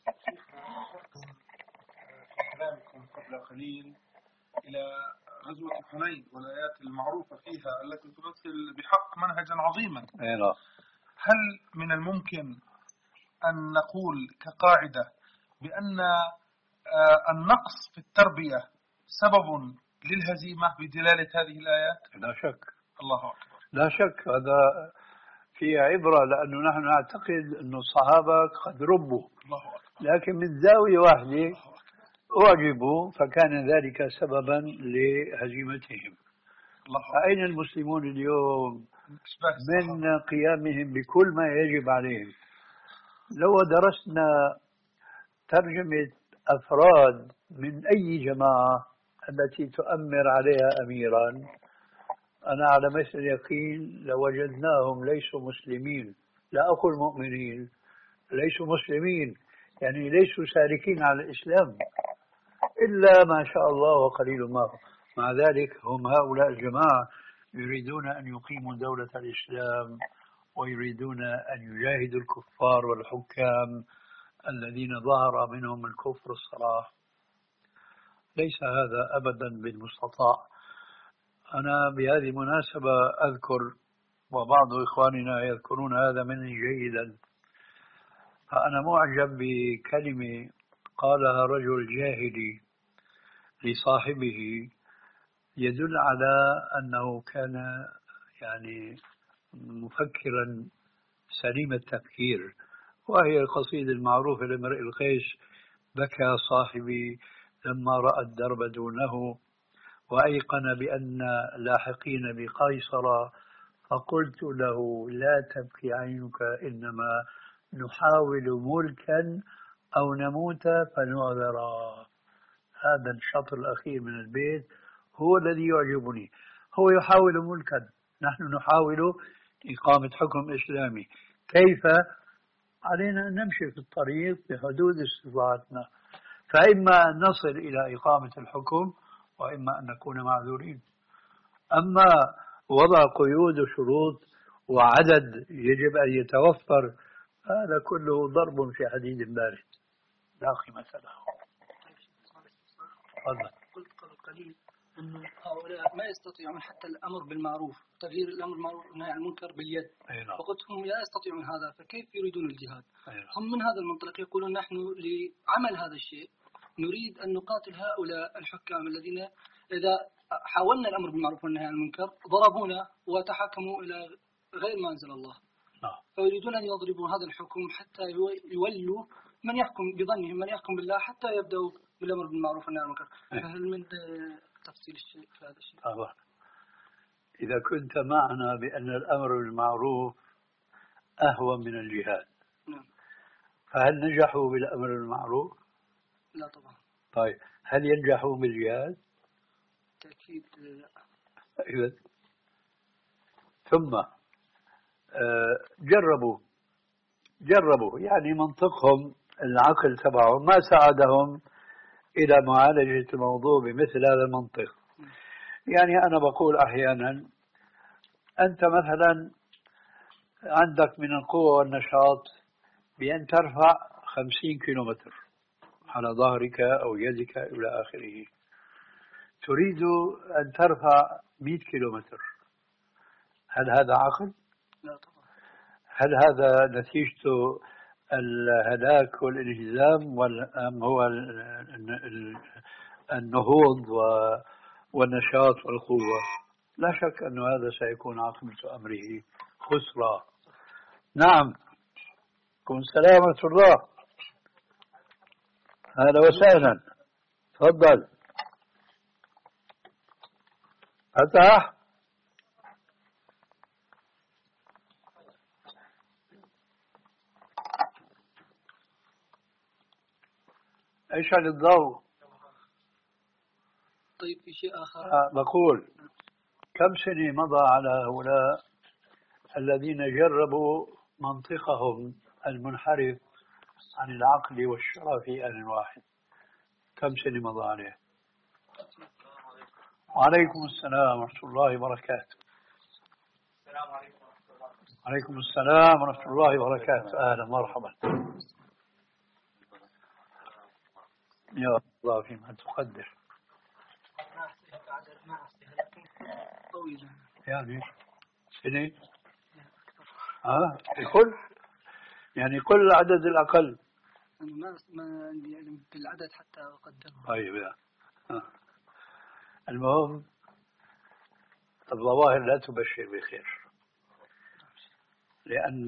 Speaker 3: كلامكم قبل قليل إلى غزوة حنين والآيات المعروفة فيها التي تمثل بحق منهجا عظيما. هل من الممكن أن نقول كقاعدة بأن النقص في التربية سبب للهزيمة بدلالة هذه الآيات؟
Speaker 2: لا شك.
Speaker 3: الله أكبر.
Speaker 2: لا شك، هذا في عبرة، لأنه نحن نعتقد أن الصحابة قد ربوا،
Speaker 3: الله أكبر،
Speaker 2: لكن من زاوية واحدة أعجبوا فكان ذلك سببا لهزيمتهم. فأين المسلمون اليوم من قيامهم بكل ما يجب عليهم؟ لو درسنا ترجمة أفراد من أي جماعة التي تؤمر عليها أميرا، أنا على مثل اليقين لوجدناهم ليسوا مسلمين، لا أقول مؤمنين، ليسوا مسلمين، يعني ليسوا سالكين على الإسلام إلا ما شاء الله وقليل ما هو. مع ذلك هم هؤلاء الجماعة يريدون أن يقيموا دولة الإسلام، ويريدون أن يجاهدوا الكفار والحكام الذين ظهر منهم الكفر الصراح. ليس هذا أبدا بالمستطاع. أنا بهذه المناسبة أذكر، وبعض إخواننا يذكرون هذا مني جيدا، فأنا معجب بكلمة قالها رجل جاهلي لصاحبه يدل على أنه كان يعني مفكرا سليم التفكير، وهي القصيدة المعروفة لامرئ القيس: بكى صاحبي لما رأى الدرب دونه، وأيقن بأن لاحقين بقيصر، فقلت له لا تبكي عينك، إنما نحاول ملكا أو نموت فنعذرا. هذا الشطر الأخير من البيت هو الذي يعجبني. هو يحاول ملكا، نحن نحاول إقامة حكم إسلامي. كيف؟ علينا أن نمشي في الطريق بحدود استطاعتنا، فإما أن نصل إلى إقامة الحكم، وإما أن نكون معذورين. أما وضع قيود وشروط وعدد يجب أن يتوفر، هذا كله ضرب في حديد بارد لا قيمة له. تفضل.
Speaker 4: قلت قبل قليل أنه هؤلاء ما يستطيعون حتى الأمر بالمعروف، تغيير الأمر بالمعروف والنهي عن المنكر باليد. فقلت هم لا يستطيعون هذا، فكيف يريدون الجهاد؟ هم من هذا المنطلق يقولون نحن لعمل هذا الشيء نريد أن نقاتل هؤلاء الحكام الذين إذا حاولنا الأمر بالمعروف والنهي عن المنكر ضربونا وتحكموا إلى غير ما أنزل الله. فيريدون أن يضربوا هذا الحكم حتى يولوا من يحكم بظنهم، من يحكم بالله، حتى يبدأوا بالأمر بالمعروف والنهي عن المنكر. فهل من تفصيل الشيء في هذا الشيء؟
Speaker 2: طبعا. إذا كنت معنا بأن الأمر بالمعروف أهون من الجهاد،
Speaker 4: نعم،
Speaker 2: فهل نجحوا بالأمر بالمعروف؟
Speaker 4: لا طبعا.
Speaker 2: طيب هل ينجحوا بالجهاد؟
Speaker 4: تأكيد لا.
Speaker 2: إذن ثم جربوا جربوا يعني منطقهم العقل تبعهم ما ساعدهم إلى معالجة الموضوع بمثل هذا المنطق. يعني أنا بقول أحيانا أنت مثلا عندك من القوة والنشاط بأن ترفع خمسين كيلومتر على ظهرك أو يدك إلى آخره، تريد أن ترفع مئة كيلومتر، هل هذا عقل؟
Speaker 4: لا طبعا.
Speaker 2: هل هذا نتيجته الهلاك والانهزام، أم هو النهوض والنشاط والقوة؟ لا شك أن هذا سيكون عاقبة أمره خسرة. نعم. كن سلامة الله. أهلا وسهلا. تفضل. أتاح. ايش عن الضوء؟
Speaker 4: طيب في شيء آخر.
Speaker 2: آه بقول كم سنة مضى على هؤلاء الذين جربوا منطقهم المنحرف عن العقل والشرع في آن واحد؟ كم سنة مضى عليه؟ وعليكم السلام ورحمة الله وبركاته. عليكم السلام ورحمة الله وبركاته. أهلا مرحبا. يا الله فيما تقدر. يعني سنة ها كل يعني كل عدد الأقل.
Speaker 4: أنا ما ما عندي علم بالعدد حتى أقدمه.
Speaker 2: طيب يا المهم الظواهر لا تبشر بخير، لأن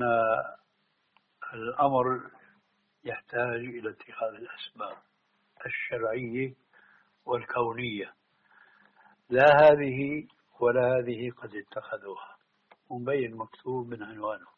Speaker 2: الأمر يحتاج إلى اتخاذ الأسباب الشرعية والكونية، لا هذه ولا هذه قد اتخذوها، مبين مكتوب من عنوانه.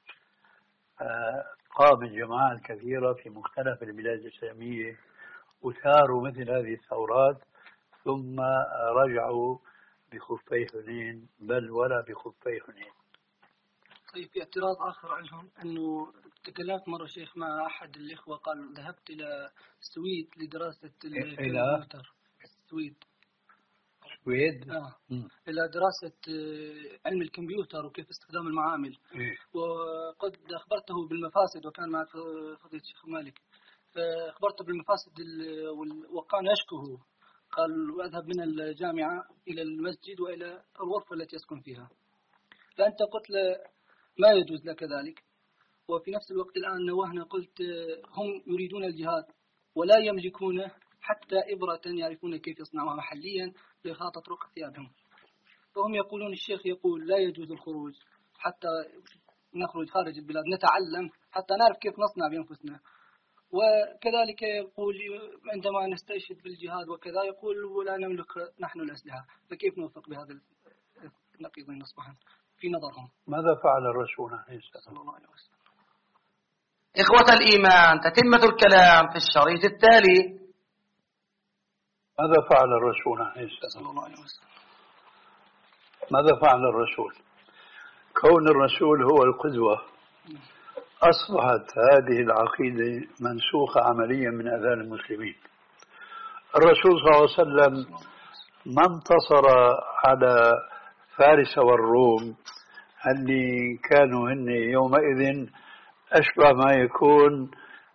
Speaker 2: قامت جماعات كثيرة في مختلف البلاد الإسلامية وثاروا مثل هذه الثورات، ثم رجعوا بخفي حنين بل ولا بخفي حنين.
Speaker 4: طيب في اعتراض آخر عنهم أنه تكلمت مرة شيخ مع أحد الإخوة قال ذهبت إلى السويد لدراسة الكمبيوتر. السويد
Speaker 2: السويد
Speaker 4: آه. إلى دراسة علم الكمبيوتر وكيف استخدام المعامل.
Speaker 2: إيه؟
Speaker 4: وقد أخبرته بالمفاسد وكان مع فضيلة الشيخ مالك، فأخبرته بالمفاسد وكان يشكوه. قال وأذهب من الجامعة إلى المسجد وإلى الغرفة التي يسكن فيها. فأنت قلت له ما يجوز لك ذلك، وفي نفس الوقت الآن نوهنا قلت هم يريدون الجهاد ولا يملكونه حتى إبرة يعرفون كيف يصنعوها محليا لإخاطة رق ثيابهم. فهم يقولون الشيخ يقول لا يجوز الخروج حتى نخرج خارج البلاد نتعلم حتى نعرف كيف نصنع بأنفسنا. وكذلك يقول عندما نستشهد بالجهاد وكذا يقول ولا نملك نحن الأسلحة. فكيف نوفق بهذا النقيضين أصبحا في نظرهم؟
Speaker 2: ماذا فعل الرسول عليه
Speaker 4: صلى الله عليه وسلم؟
Speaker 5: إخوة الإيمان، تتمة الكلام في الشريط التالي.
Speaker 2: ماذا فعل الرسول عليه السلام؟
Speaker 4: صلى الله عليه وسلم.
Speaker 2: ماذا فعل الرسول؟ كون الرسول هو القدوة أصبحت هذه العقيدة منسوخة عمليا من أذهان المسلمين. الرسول صلى الله عليه وسلم ما انتصر على فارس والروم اللي كانوا هن يومئذ أشبه ما يكون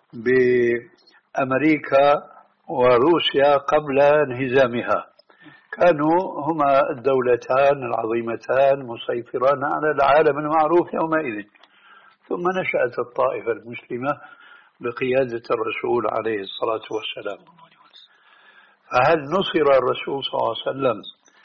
Speaker 2: بأمريكا وروسيا قبل انهزامها. كانوا هما الدولتان العظيمتان مسيطران على العالم المعروف يومئذ. ثم نشأت الطائفة المسلمة بقيادة الرسول عليه الصلاة والسلام. فهل نصر الرسول صلى الله عليه وسلم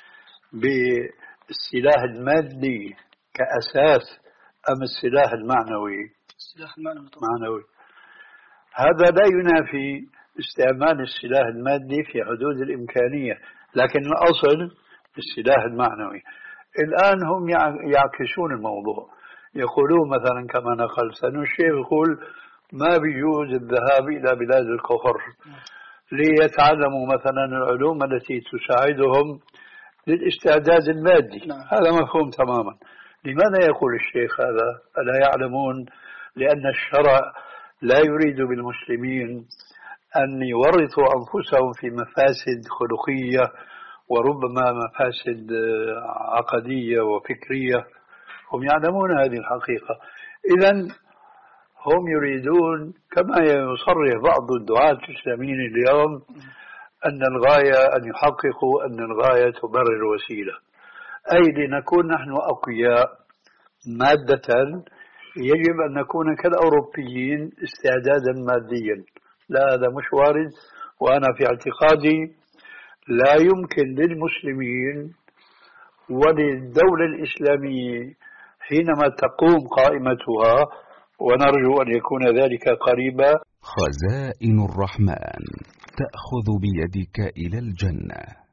Speaker 2: بالسلاح المادي كأساس أم السلاح المعنوي؟
Speaker 4: السلاح المعنوي.
Speaker 2: معنوي. هذا لا ينافي استعمال السلاح المادي في حدود الإمكانية، لكن الأصل السلاح المعنوي. الآن هم يعكسون الموضوع، يقولون مثلا كما نقل سنو الشيخ يقول ما بيجوز الذهاب إلى بلاد الكفر ليتعلموا مثلا العلوم التي تساعدهم للاستعداد المادي. نعم. هذا مفهوم تماما. لماذا يقول الشيخ هذا؟ ألا يعلمون لأن الشرع لا يريد بالمسلمين أن يورطوا أنفسهم في مفاسد خلقية وربما مفاسد عقدية وفكرية. هم يعلمون هذه الحقيقة. إذن هم يريدون كما يصرح بعض الدعاة الإسلاميين اليوم أن الغاية أن يحققوا أن الغاية تبرر الوسيلة، أي لنكون نحن أقوياء مادة يجب أن نكون كالأوروبيين استعدادا ماديا. لا، هذا مش وارد. وأنا في اعتقادي لا يمكن للمسلمين وللدولة الإسلامية حينما تقوم قائمتها، ونرجو أن يكون ذلك قريبا.
Speaker 6: خزائن الرحمن تأخذ بيدك إلى الجنة.